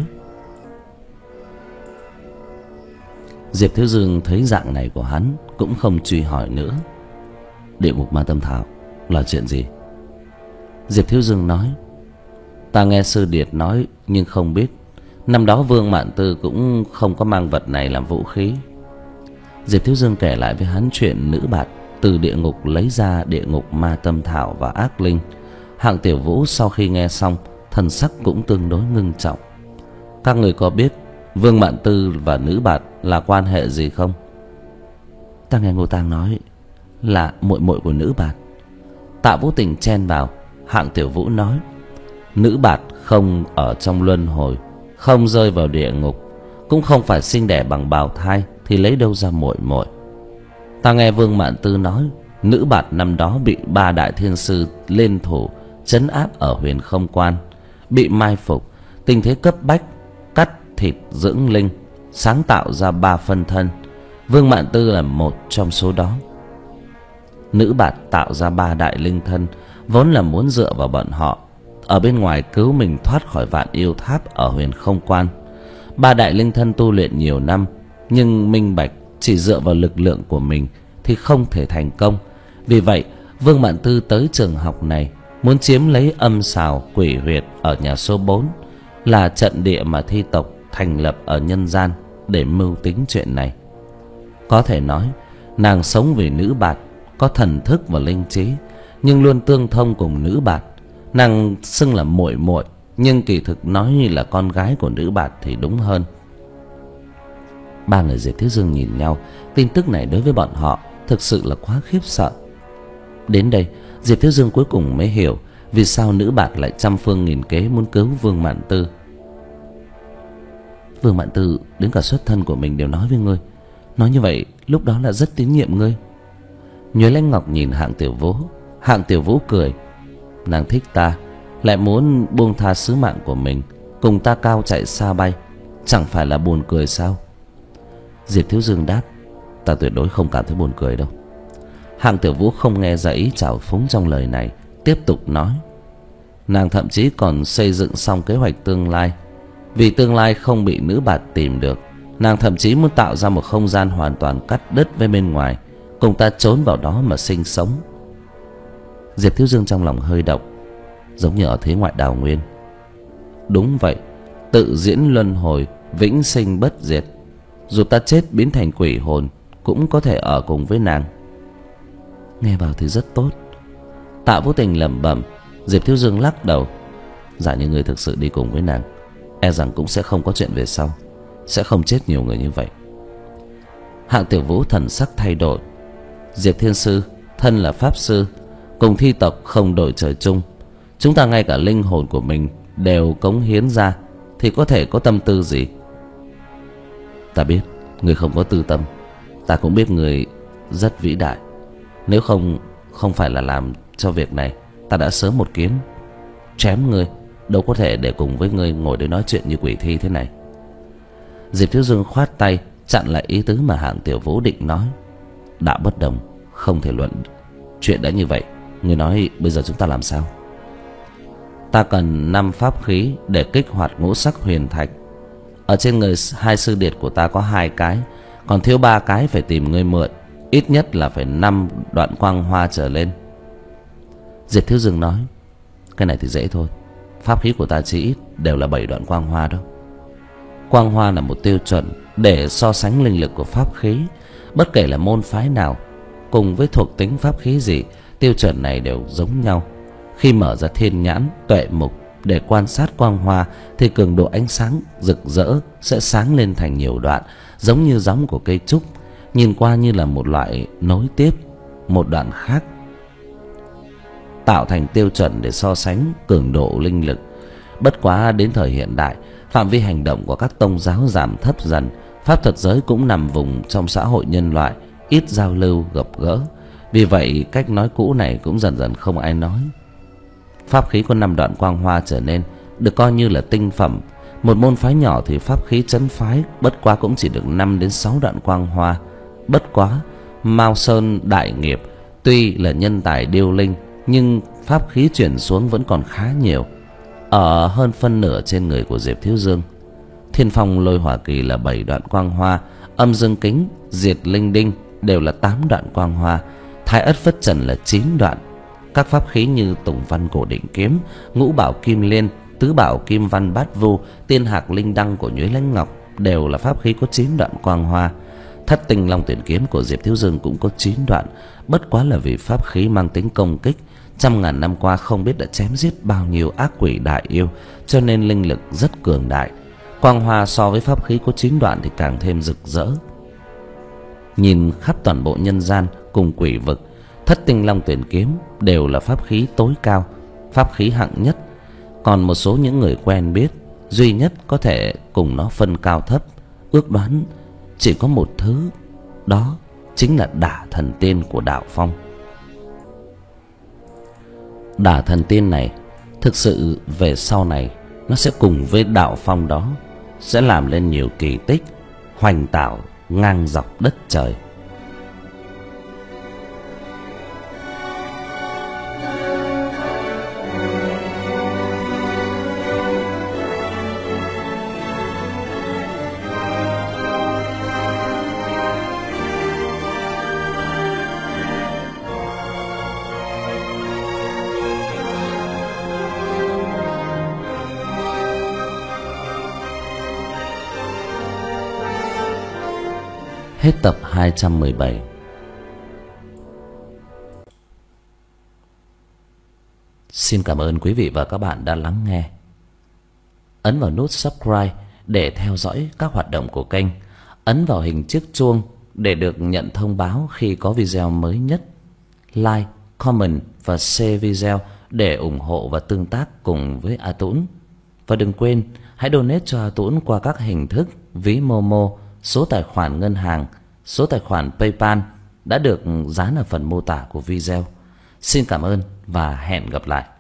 Diệp Thiếu Dương thấy dạng này của hắn cũng không truy hỏi nữa. Địa ngục ma tâm thảo là chuyện gì? Diệp Thiếu Dương nói. Ta nghe Sư Điệt nói nhưng không biết. Năm đó Vương Mạn Tư cũng không có mang vật này làm vũ khí. Diệp Thiếu Dương kể lại với hắn chuyện nữ bạt từ địa ngục lấy ra địa ngục ma tâm thảo và ác linh. Hạng Tiểu Vũ sau khi nghe xong, thần sắc cũng tương đối ngưng trọng. Các người có biết Vương Mạn Tư và nữ bạt là quan hệ gì không? Ta nghe Ngô Tang nói là muội muội của nữ bạt. Tạ Vũ Tình chen vào. Hạng Tiểu Vũ nói. Nữ bạt không ở trong luân hồi, không rơi vào địa ngục, cũng không phải sinh đẻ bằng bào thai, thì lấy đâu ra muội muội? Ta nghe Vương Mạn Tư nói, nữ bạt năm đó bị ba đại thiên sư liên thủ trấn áp ở Huyền Không Quan, bị mai phục, tình thế cấp bách, cắt thịt dưỡng linh, sáng tạo ra ba phân thân. Vương Mạn Tư là một trong số đó. Nữ bạt tạo ra ba đại linh thân, vốn là muốn dựa vào bọn họ ở bên ngoài cứu mình thoát khỏi vạn yêu tháp ở Huyền Không Quan. Ba đại linh thân tu luyện nhiều năm, nhưng minh bạch chỉ dựa vào lực lượng của mình thì không thể thành công. Vì vậy Vương Mạn Tư tới trường học này muốn chiếm lấy âm xào quỷ huyệt ở nhà số bốn, là trận địa mà thi tộc thành lập ở nhân gian để mưu tính chuyện này. Có thể nói nàng sống vì nữ bạt, có thần thức và linh trí, nhưng luôn tương thông cùng nữ bạt. Nàng xưng là muội muội, nhưng kỳ thực nói như là con gái của nữ bạt thì đúng hơn. Ba người Diệp Thiếu Dương nhìn nhau. Tin tức này đối với bọn họ thực sự là quá khiếp sợ. Đến đây Diệp Thiếu Dương cuối cùng mới hiểu vì sao nữ bạt lại trăm phương nghìn kế muốn cứu Vương Mạn Tư. Vương Mạn Tư đến cả xuất thân của mình đều nói với ngươi. Nói như vậy lúc đó là rất tín nhiệm ngươi. Nhuế Lãnh Ngọc nhìn Hạng Tiểu Vũ. Hạng Tiểu Vũ cười. Nàng thích ta, lại muốn buông tha sứ mạng của mình, cùng ta cao chạy xa bay, chẳng phải là buồn cười sao? Diệp Thiếu Dương đáp. Ta tuyệt đối không cảm thấy buồn cười đâu. Hạng Tiểu Vũ không nghe ra ý trào phúng trong lời này, tiếp tục nói. Nàng thậm chí còn xây dựng xong kế hoạch tương lai. Vì tương lai không bị nữ bạt tìm được, nàng thậm chí muốn tạo ra một không gian hoàn toàn cắt đứt với bên ngoài, cùng ta trốn vào đó mà sinh sống. Diệp Thiếu Dương trong lòng hơi động. Giống như ở thế ngoại đào nguyên. Đúng vậy, tự diễn luân hồi, vĩnh sinh bất diệt. Dù ta chết biến thành quỷ hồn, cũng có thể ở cùng với nàng. Nghe vào thì rất tốt. Tạ Vũ Tình lẩm bẩm. Diệp Thiếu Dương lắc đầu. Giả như người thực sự đi cùng với nàng, e rằng cũng sẽ không có chuyện về sau, sẽ không chết nhiều người như vậy. Hạng Tiểu Vũ thần sắc thay đổi. Diệp Thiên Sư thân là pháp sư, cùng thi tộc không đổi trời chung. Chúng ta ngay cả linh hồn của mình đều cống hiến ra, thì có thể có tâm tư gì? Ta biết người không có tư tâm, ta cũng biết người rất vĩ đại. Nếu không không phải là làm cho việc này, ta đã sớm một kiếm chém ngươi. Đâu có thể để cùng với ngươi ngồi để nói chuyện như quỷ thi thế này. Diệp Thiếu Dương khoát tay chặn lại ý tứ mà Hạng Tiểu Vũ định nói. Đạo bất đồng, không thể luận. Chuyện đã như vậy, ngươi nói bây giờ chúng ta làm sao? Ta cần năm pháp khí để kích hoạt ngũ sắc huyền thạch. Ở trên người hai sư điệt của ta có hai cái, còn thiếu ba cái phải tìm ngươi mượn. Ít nhất là phải năm đoạn quang hoa trở lên. Diệp Thiếu Dương nói: Cái này thì dễ thôi, pháp khí của ta chỉ ít đều là bảy đoạn quang hoa đó. Quang hoa là một tiêu chuẩn để so sánh linh lực của pháp khí. Bất kể là môn phái nào, cùng với thuộc tính pháp khí gì, tiêu chuẩn này đều giống nhau. Khi mở ra thiên nhãn, tuệ mục để quan sát quang hoa thì cường độ ánh sáng rực rỡ sẽ sáng lên thành nhiều đoạn, giống như gióng của cây trúc, nhìn qua như là một loại nối tiếp một đoạn khác, tạo thành tiêu chuẩn để so sánh cường độ linh lực. Bất quá đến thời hiện đại, phạm vi hành động của các tông giáo giảm thấp dần, pháp thuật giới cũng nằm vùng trong xã hội nhân loại, ít giao lưu gặp gỡ. Vì vậy cách nói cũ này cũng dần dần không ai nói. Pháp khí có năm đoạn quang hoa trở nên được coi như là tinh phẩm. Một môn phái nhỏ thì pháp khí trấn phái bất quá cũng chỉ được năm đến sáu đoạn quang hoa. Bất quá Mao Sơn đại nghiệp tuy là nhân tài điêu linh, nhưng pháp khí chuyển xuống vẫn còn khá nhiều, ở hơn phân nửa trên người của Diệp Thiếu Dương. Thiên Phong Lôi Hỏa Kỳ là bảy đoạn quang hoa, Âm Dương Kính, Diệt Linh Đinh đều là tám đoạn quang hoa, Thái Ất Phất Trần là chín đoạn. Các pháp khí như Tùng Văn Cổ Định Kiếm, Ngũ Bảo Kim Liên, Tứ Bảo Kim Văn Bát Vu, Tiên Hạc Linh Đăng của Nhuế Lãnh Ngọc đều là pháp khí có chín đoạn quang hoa. Thất Tinh Long Tuyển Kiếm của Diệp Thiếu Dương cũng có chín đoạn. Bất quá là vì pháp khí mang tính công kích, trăm ngàn năm qua không biết đã chém giết bao nhiêu ác quỷ đại yêu, cho nên linh lực rất cường đại. Quang hoa so với pháp khí có chín đoạn thì càng thêm rực rỡ. Nhìn khắp toàn bộ nhân gian cùng quỷ vực, Thất Tinh Long Tuyển Kiếm đều là pháp khí tối cao, pháp khí hạng nhất. Còn một số những người quen biết, duy nhất có thể cùng nó phân cao thấp, ước đoán chỉ có một thứ, đó chính là Đả Thần Tiên của Đạo Phong. Đả Thần Tiên này thực sự về sau này nó sẽ cùng với Đạo Phong đó sẽ làm lên nhiều kỳ tích hoành tảo ngang dọc đất trời. Hết tập hai trăm mười bảy. Xin cảm ơn quý vị và các bạn đã lắng nghe. Ấn vào nút subscribe để theo dõi các hoạt động của kênh. Ấn vào hình chiếc chuông để được nhận thông báo khi có video mới nhất. Like, comment và share video để ủng hộ và tương tác cùng với A Tũng. Và đừng quên hãy donate cho A Tũng qua các hình thức ví Momo, số tài khoản ngân hàng, số tài khoản PayPal đã được dán ở phần mô tả của video. Xin cảm ơn và hẹn gặp lại.